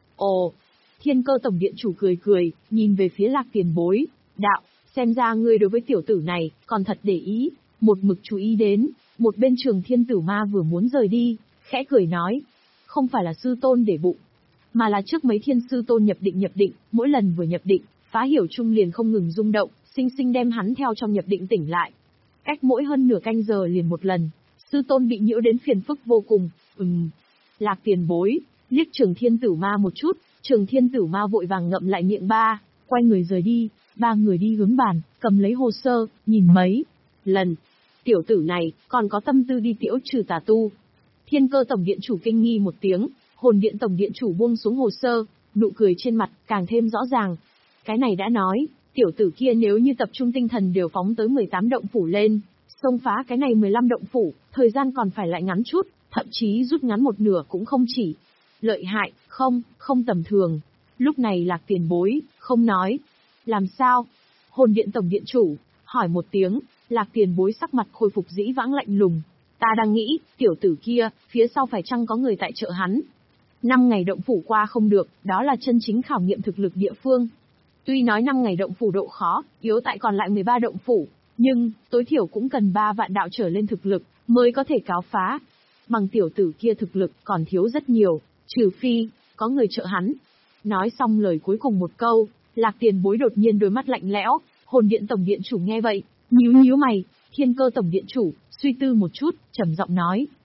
Ồ, Thiên Cơ tổng điện chủ cười cười, nhìn về phía Lạc Tiền Bối. Đạo, xem ra ngươi đối với tiểu tử này, còn thật để ý, một mực chú ý đến. Một bên Trường Thiên Tử Ma vừa muốn rời đi, khẽ cười nói. Không phải là sư tôn để bụng, mà là trước mấy thiên sư tôn nhập định nhập định, mỗi lần vừa nhập định, phá hiểu chung liền không ngừng rung động, sinh sinh đem hắn theo trong nhập định tỉnh lại. Cách mỗi hơn nửa canh giờ liền một lần, sư tôn bị nhiễu đến phiền phức vô cùng. Ừm. Lạc Tiền Bối, liếc Trường Thiên Tử Ma một chút, Trường Thiên Tử Ma vội vàng ngậm lại miệng ba, quay người rời đi, ba người đi hướng bàn, cầm lấy hồ sơ, nhìn mấy lần. Tiểu tử này, còn có tâm tư đi tiễu trừ tà tu. Thiên Cơ tổng điện chủ kinh nghi một tiếng, Hồn điện tổng điện chủ buông xuống hồ sơ, nụ cười trên mặt càng thêm rõ ràng. Cái này đã nói, tiểu tử kia nếu như tập trung tinh thần đều phóng tới mười tám động phủ lên, xông phá cái này mười lăm động phủ, thời gian còn phải lại ngắn chút, thậm chí rút ngắn một nửa cũng không chỉ. Lợi hại, không, không tầm thường. Lúc này Lạc Tiền Bối, không nói. Làm sao? Hồn điện tổng điện chủ, hỏi một tiếng, Lạc Tiền Bối sắc mặt khôi phục dĩ vãng lạnh lùng. Ta đang nghĩ, tiểu tử kia, phía sau phải chăng có người tại trợ hắn? Năm ngày động phủ qua không được, đó là chân chính khảo nghiệm thực lực địa phương. Tuy nói năm ngày động phủ độ khó, yếu tại còn lại mười ba động phủ, nhưng, tối thiểu cũng cần ba vạn đạo trở lên thực lực, mới có thể cáo phá. Bằng tiểu tử kia thực lực còn thiếu rất nhiều, trừ phi, có người trợ hắn. Nói xong lời cuối cùng một câu, Lạc Tiền Bối đột nhiên đôi mắt lạnh lẽo, Hồn điện tổng điện chủ nghe vậy, nhíu nhíu mày, Thiên Cơ tổng điện chủ, suy tư một chút, trầm giọng nói.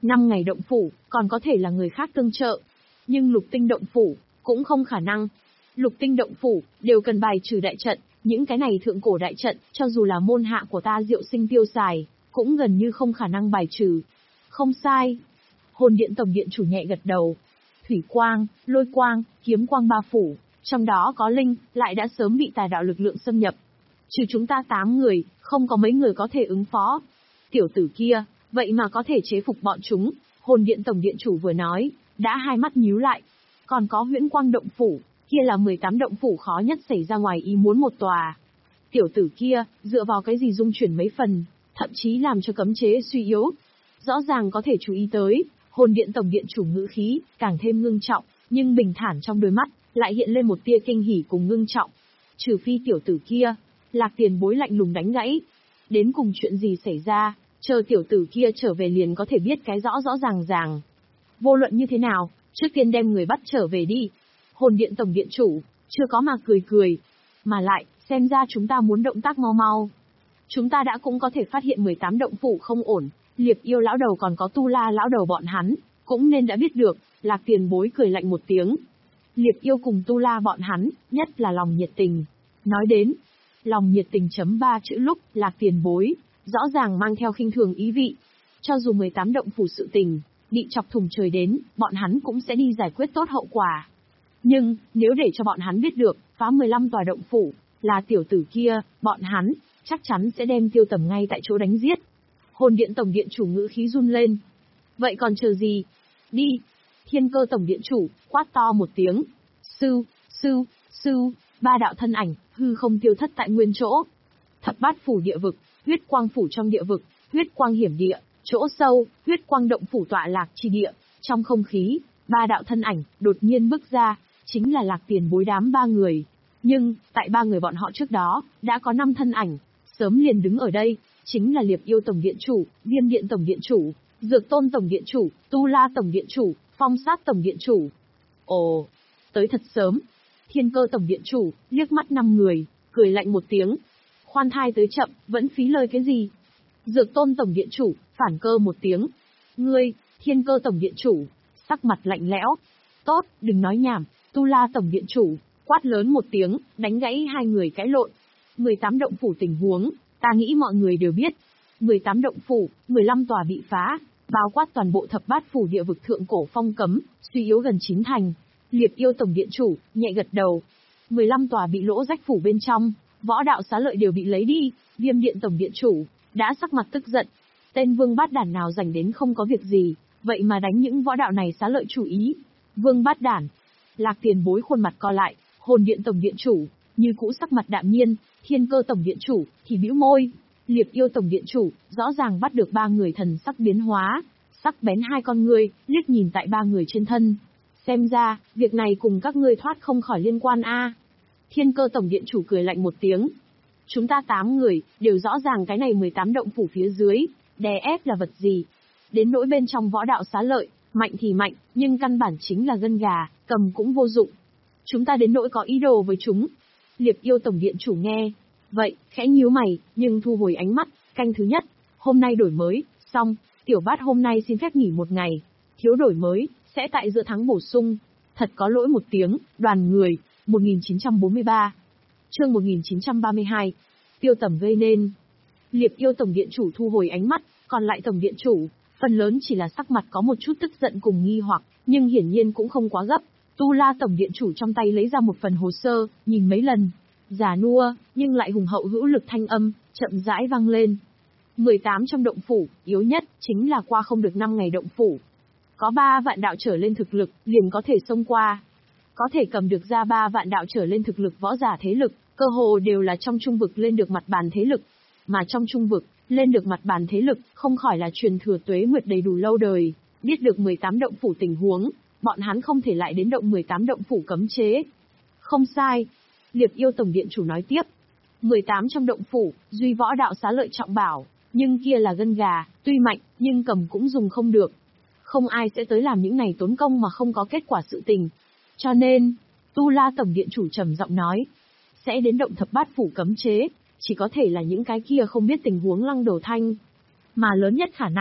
Năm ngày động phủ, còn có thể là người khác tương trợ. Nhưng lục tinh động phủ, cũng không khả năng. Lục tinh động phủ, đều cần bài trừ đại trận, những cái này thượng cổ đại trận, cho dù là môn hạ của ta Diệu Sinh tiêu xài, cũng gần như không khả năng bài trừ. Không sai. Hồn điện tổng điện chủ nhẹ gật đầu. Thủy quang, lôi quang, kiếm quang ba phủ, trong đó có linh, lại đã sớm bị tà đạo lực lượng xâm nhập. Trừ chúng ta tám người, không có mấy người có thể ứng phó. Tiểu tử kia, vậy mà có thể chế phục bọn chúng, hồn điện tổng điện chủ vừa nói, đã hai mắt nhíu lại. Còn có huyễn quang động phủ, kia là mười tám động phủ khó nhất xảy ra ngoài ý muốn một tòa. Tiểu tử kia, dựa vào cái gì dung chuyển mấy phần, thậm chí làm cho cấm chế suy yếu. Rõ ràng có thể chú ý tới, hồn điện tổng điện chủ ngữ khí, càng thêm ngưng trọng, nhưng bình thản trong đôi mắt, lại hiện lên một tia kinh hỉ cùng ngưng trọng. Trừ phi tiểu tử kia, Lạc Tiền Bối lạnh lùng đánh gãy. Đến cùng chuyện gì xảy ra, chờ tiểu tử kia trở về liền có thể biết cái rõ rõ ràng ràng. Vô luận như thế nào, trước tiên đem người bắt trở về đi. Hồn điện tổng điện chủ, chưa có mà cười cười. Mà lại, xem ra chúng ta muốn động tác mau mau. Chúng ta đã cũng có thể phát hiện mười tám động phủ không ổn, Liệp Yêu lão đầu còn có Tu La lão đầu bọn hắn, cũng nên đã biết được. Lạc Tiền Bối cười lạnh một tiếng. Liệp Yêu cùng Tu La bọn hắn, nhất là lòng nhiệt tình. Nói đến, lòng nhiệt tình chấm ba chữ lúc, Lạc Tiền Bối, rõ ràng mang theo khinh thường ý vị. Cho dù mười tám động phủ sự tình, bị chọc thùng trời đến, bọn hắn cũng sẽ đi giải quyết tốt hậu quả. Nhưng, nếu để cho bọn hắn biết được, phá mười lăm tòa động phủ, là tiểu tử kia, bọn hắn, chắc chắn sẽ đem Tiêu Tầm ngay tại chỗ đánh giết. Hồn điện tổng điện chủ ngữ khí run lên. Vậy còn chờ gì? Đi! Thiên Cơ tổng điện chủ, quát to một tiếng. Sư, sư, sư, ba đạo thân ảnh, hư không tiêu thất tại nguyên chỗ. Thập bát phủ địa vực, huyết quang phủ trong địa vực, huyết quang hiểm địa, chỗ sâu, huyết quang động phủ tọa lạc chi địa. Trong không khí, ba đạo thân ảnh, đột nhiên bước ra, chính là Lạc Tiền Bối đám ba người. Nhưng, tại ba người bọn họ trước đó, đã có năm thân ảnh, sớm liền đứng ở đây, chính là Liệp Yêu tổng điện chủ, Viêm điện tổng điện chủ, Dược Tôn tổng điện chủ, Tu La tổng điện chủ, Phong Sát tổng điện chủ. Ồ, tới thật sớm. Thiên Cơ tổng điện chủ, liếc mắt năm người, cười lạnh một tiếng. Khoan thai tới chậm, vẫn phí lời cái gì? Dược Tôn tổng điện chủ, phản cơ một tiếng. Ngươi, Thiên Cơ tổng điện chủ, sắc mặt lạnh lẽo. Tốt, đừng nói nhảm. Tu La tổng điện chủ, quát lớn một tiếng, đánh gãy hai người cãi lộn. mười tám động phủ tình huống, ta nghĩ mọi người đều biết. mười tám động phủ, mười lăm tòa bị phá, bao quát toàn bộ thập bát phủ địa vực thượng cổ phong cấm, suy yếu gần chín thành. Liệp Yêu tổng điện chủ, nhẹ gật đầu. mười lăm tòa bị lỗ rách phủ bên trong, võ đạo xá lợi đều bị lấy đi. Viêm điện tổng điện chủ, đã sắc mặt tức giận. Tên vương bát đản nào rảnh đến không có việc gì, vậy mà đánh những võ đạo này xá lợi chủ ý. Vương bát đản. Lạc Tiền Bối khuôn mặt co lại, hồn điện tổng điện chủ, như cũ sắc mặt đạm nhiên. Thiên Cơ tổng điện chủ, thì bĩu môi. Liệp Yêu tổng điện chủ, rõ ràng bắt được ba người thần sắc biến hóa, sắc bén hai con ngươi, liếc nhìn tại ba người trên thân. Xem ra, việc này cùng các ngươi thoát không khỏi liên quan a. Thiên Cơ tổng điện chủ cười lạnh một tiếng. Chúng ta tám người, đều rõ ràng cái này mười tám động phủ phía dưới, đè ép là vật gì. Đến nỗi bên trong võ đạo xá lợi, mạnh thì mạnh, nhưng căn bản chính là gân gà, cầm cũng vô dụng. Chúng ta đến nỗi có ý đồ với chúng. Liệp Yêu tổng điện chủ nghe. Vậy, khẽ nhíu mày, nhưng thu hồi ánh mắt, canh thứ nhất. Hôm nay đổi mới, xong, tiểu bát hôm nay xin phép nghỉ một ngày. Thiếu đổi mới, sẽ tại giữa tháng bổ sung. Thật có lỗi một tiếng, đoàn người, một nghìn chín trăm bốn mươi ba. Chương một nghìn chín trăm ba mươi hai. Tiêu Tầm gây nên. Liệp Yêu tổng điện chủ thu hồi ánh mắt, còn lại tổng điện chủ, phần lớn chỉ là sắc mặt có một chút tức giận cùng nghi hoặc, nhưng hiển nhiên cũng không quá gấp. Tu La tổng điện chủ trong tay lấy ra một phần hồ sơ, nhìn mấy lần, già nua, nhưng lại hùng hậu hữu lực thanh âm, chậm rãi vang lên. mười tám trong động phủ, yếu nhất, chính là qua không được năm ngày động phủ. Có ba vạn đạo trở lên thực lực, liền có thể xông qua. Có thể cầm được ra ba vạn đạo trở lên thực lực võ giả thế lực, cơ hồ đều là trong trung vực lên được mặt bàn thế lực. Mà trong trung vực, lên được mặt bàn thế lực, không khỏi là truyền thừa tuế nguyệt đầy đủ lâu đời, biết được mười tám động phủ tình huống, bọn hắn không thể lại đến động mười tám động phủ cấm chế. Không sai. Liệp Yêu tổng điện chủ nói tiếp. mười tám trong động phủ, duy võ đạo xá lợi trọng bảo, nhưng kia là gân gà, tuy mạnh, nhưng cầm cũng dùng không được. Không ai sẽ tới làm những này tốn công mà không có kết quả sự tình. Cho nên, Tu La tổng điện chủ trầm giọng nói, sẽ đến động thập bát phủ cấm chế, chỉ có thể là những cái kia không biết tình huống Lăng Đầu Thanh. Mà lớn nhất khả năng,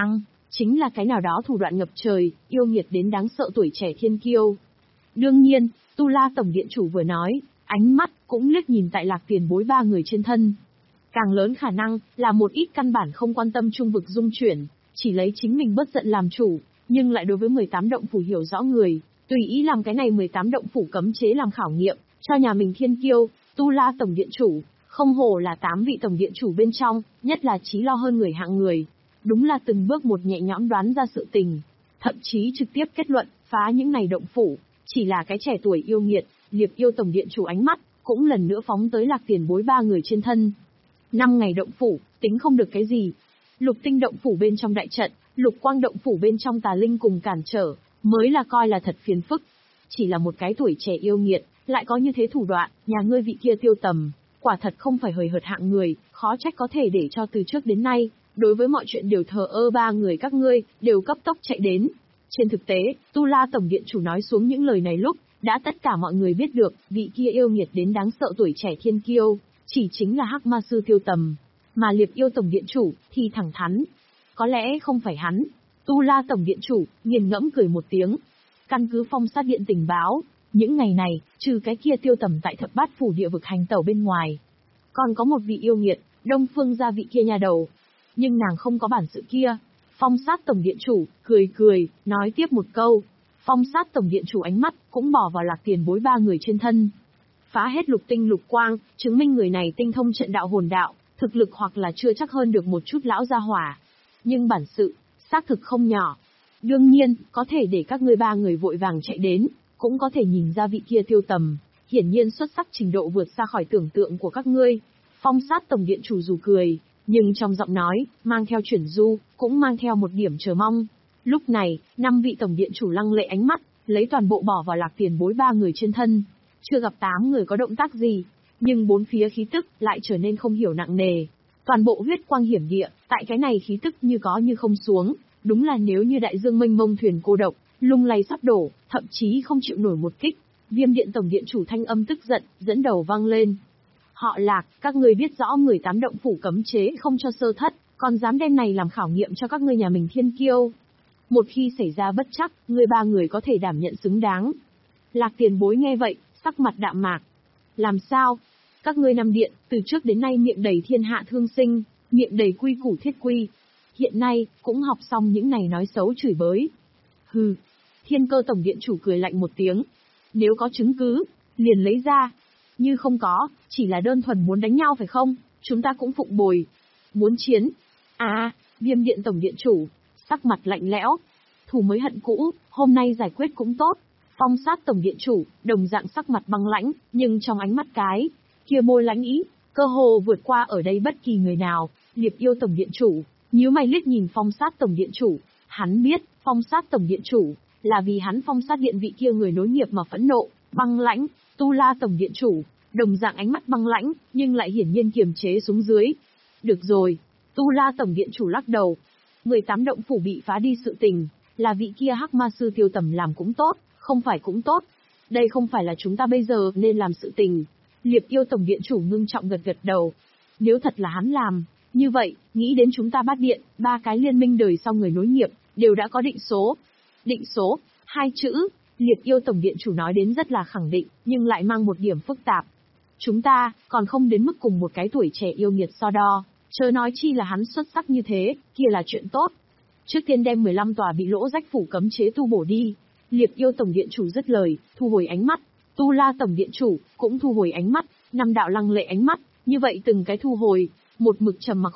chính là cái nào đó thủ đoạn ngập trời, yêu nghiệt đến đáng sợ tuổi trẻ thiên kiêu. Đương nhiên, Tu La Tổng Điện Chủ vừa nói, ánh mắt cũng liếc nhìn tại Lạc Tiền Bối ba người trên thân. Càng lớn khả năng là một ít căn bản không quan tâm trung vực dung chuyển, chỉ lấy chính mình bất giận làm chủ, nhưng lại đối với mười tám động phủ hiểu rõ người, tùy ý làm cái này mười tám động phủ cấm chế làm khảo nghiệm, cho nhà mình thiên kiêu. Tu La Tổng Điện Chủ, không hổ là tám vị Tổng Điện Chủ bên trong, nhất là trí lo hơn người hạng người. Đúng là từng bước một nhẹ nhõm đoán ra sự tình, thậm chí trực tiếp kết luận, phá những này động phủ, chỉ là cái trẻ tuổi yêu nghiệt. Liệp Yêu Tổng Điện Chủ ánh mắt, cũng lần nữa phóng tới Lạc Tiền Bối ba người trên thân. Năm ngày động phủ, tính không được cái gì. Lục tinh động phủ bên trong đại trận, lục quang động phủ bên trong tà linh cùng cản trở, mới là coi là thật phiền phức. Chỉ là một cái tuổi trẻ yêu nghiệt, lại có như thế thủ đoạn, nhà ngươi vị kia Tiêu Tầm, quả thật không phải hời hợt hạng người, khó trách có thể để cho từ trước đến nay, đối với mọi chuyện đều thờ ơ ba người các ngươi, đều cấp tốc chạy đến. Trên thực tế, Tu La Tổng Điện Chủ nói xuống những lời này lúc, đã tất cả mọi người biết được, vị kia yêu nghiệt đến đáng sợ tuổi trẻ thiên kiêu, chỉ chính là Hắc Ma Sư Tiêu Tầm. Mà Liệp Yêu Tổng Điện Chủ, thì thẳng thắn. Có lẽ không phải hắn. Tu La Tổng Điện Chủ, nghiền ngẫm cười một tiếng. Căn cứ phong sát điện tình báo, những ngày này, trừ cái kia Tiêu Tầm tại thập bát phủ địa vực hành tẩu bên ngoài. Còn có một vị yêu nghiệt, Đông Phương gia vị kia nhà đầu. Nhưng nàng không có bản sự kia. Phong sát Tổng Điện Chủ, cười cười, nói tiếp một câu. Phong sát Tổng Điện Chủ ánh mắt, cũng bỏ vào Lạc Tiền Bối ba người trên thân. Phá hết lục tinh lục quang, chứng minh người này tinh thông trận đạo hồn đạo, thực lực hoặc là chưa chắc hơn được một chút lão gia hỏa. Nhưng bản sự, xác thực không nhỏ. Đương nhiên, có thể để các ngươi ba người vội vàng chạy đến, cũng có thể nhìn ra vị kia Tiêu Tầm, hiển nhiên xuất sắc trình độ vượt xa khỏi tưởng tượng của các ngươi. Phong sát Tổng Điện Chủ dù cười, nhưng trong giọng nói, mang theo chuyển du, cũng mang theo một điểm chờ mong. Lúc này, năm vị Tổng Điện Chủ lăng lệ ánh mắt, lấy toàn bộ bỏ vào Lạc Tiền Bối ba người trên thân. Chưa gặp tám người có động tác gì, nhưng bốn phía khí tức lại trở nên không hiểu nặng nề. Toàn bộ huyết quang hiểm địa, tại cái này khí tức như có như không xuống, đúng là nếu như đại dương mênh mông thuyền cô độc, lung lay sắp đổ, thậm chí không chịu nổi một kích. Viêm Điện Tổng Điện Chủ thanh âm tức giận, dẫn đầu vang lên. Họ Lạc, các ngươi biết rõ mười tám động phủ cấm chế không cho sơ thất, còn dám đem này làm khảo nghiệm cho các ngươi nhà mình thiên kiêu. Một khi xảy ra bất trắc, ngươi ba người có thể đảm nhận xứng đáng. Lạc Tiền Bối nghe vậy, sắc mặt đạm mạc. Làm sao? Các ngươi năm điện, từ trước đến nay miệng đầy thiên hạ thương sinh, miệng đầy quy củ thiết quy. Hiện nay, cũng học xong những này nói xấu chửi bới. Hừ. Thiên Cơ Tổng Điện Chủ cười lạnh một tiếng. Nếu có chứng cứ, liền lấy ra. Như không có, chỉ là đơn thuần muốn đánh nhau phải không? Chúng ta cũng phụng bồi. Muốn chiến. À, Viêm Điện Tổng Điện Chủ, sắc mặt lạnh lẽo. Thù mới hận cũ, hôm nay giải quyết cũng tốt. Phong sát Tổng Điện Chủ, đồng dạng sắc mặt băng lãnh, nhưng trong ánh mắt cái, kia môi lãnh ý, cơ hồ vượt qua ở đây bất kỳ người nào. Liệp Yêu Tổng Điện Chủ, nhíu mày liếc nhìn Phong sát Tổng Điện Chủ, hắn biết, Phong sát Tổng Điện Chủ, là vì hắn Phong sát điện vị kia người nối nghiệp mà phẫn nộ, băng lãnh. Tu La Tổng Điện Chủ, đồng dạng ánh mắt băng lãnh, nhưng lại hiển nhiên kiềm chế xuống dưới. Được rồi, Tu La Tổng Điện Chủ lắc đầu. mười tám động phủ bị phá đi sự tình, là vị kia Hắc Ma Sư Tiêu Tầm làm cũng tốt, không phải cũng tốt. Đây không phải là chúng ta bây giờ nên làm sự tình. Liệp Yêu Tổng Điện Chủ ngưng trọng gật gật đầu. Nếu thật là hắn làm, như vậy, nghĩ đến chúng ta Bát Điện, ba cái liên minh đời sau người nối nghiệp, đều đã có định số. Định số, hai chữ, Liệp Yêu Tổng Điện Chủ nói đến rất là khẳng định, nhưng lại mang một điểm phức tạp. Chúng ta, còn không đến mức cùng một cái tuổi trẻ yêu nghiệt so đo, chớ nói chi là hắn xuất sắc như thế, kia là chuyện tốt. Trước tiên đem mười lăm tòa bị lỗ rách phủ cấm chế tu bổ đi. Liệp Yêu Tổng Điện Chủ dứt lời, thu hồi ánh mắt. Tu La Tổng Điện Chủ, cũng thu hồi ánh mắt, năm đạo lăng lệ ánh mắt, như vậy từng cái thu hồi, một mực trầm mặc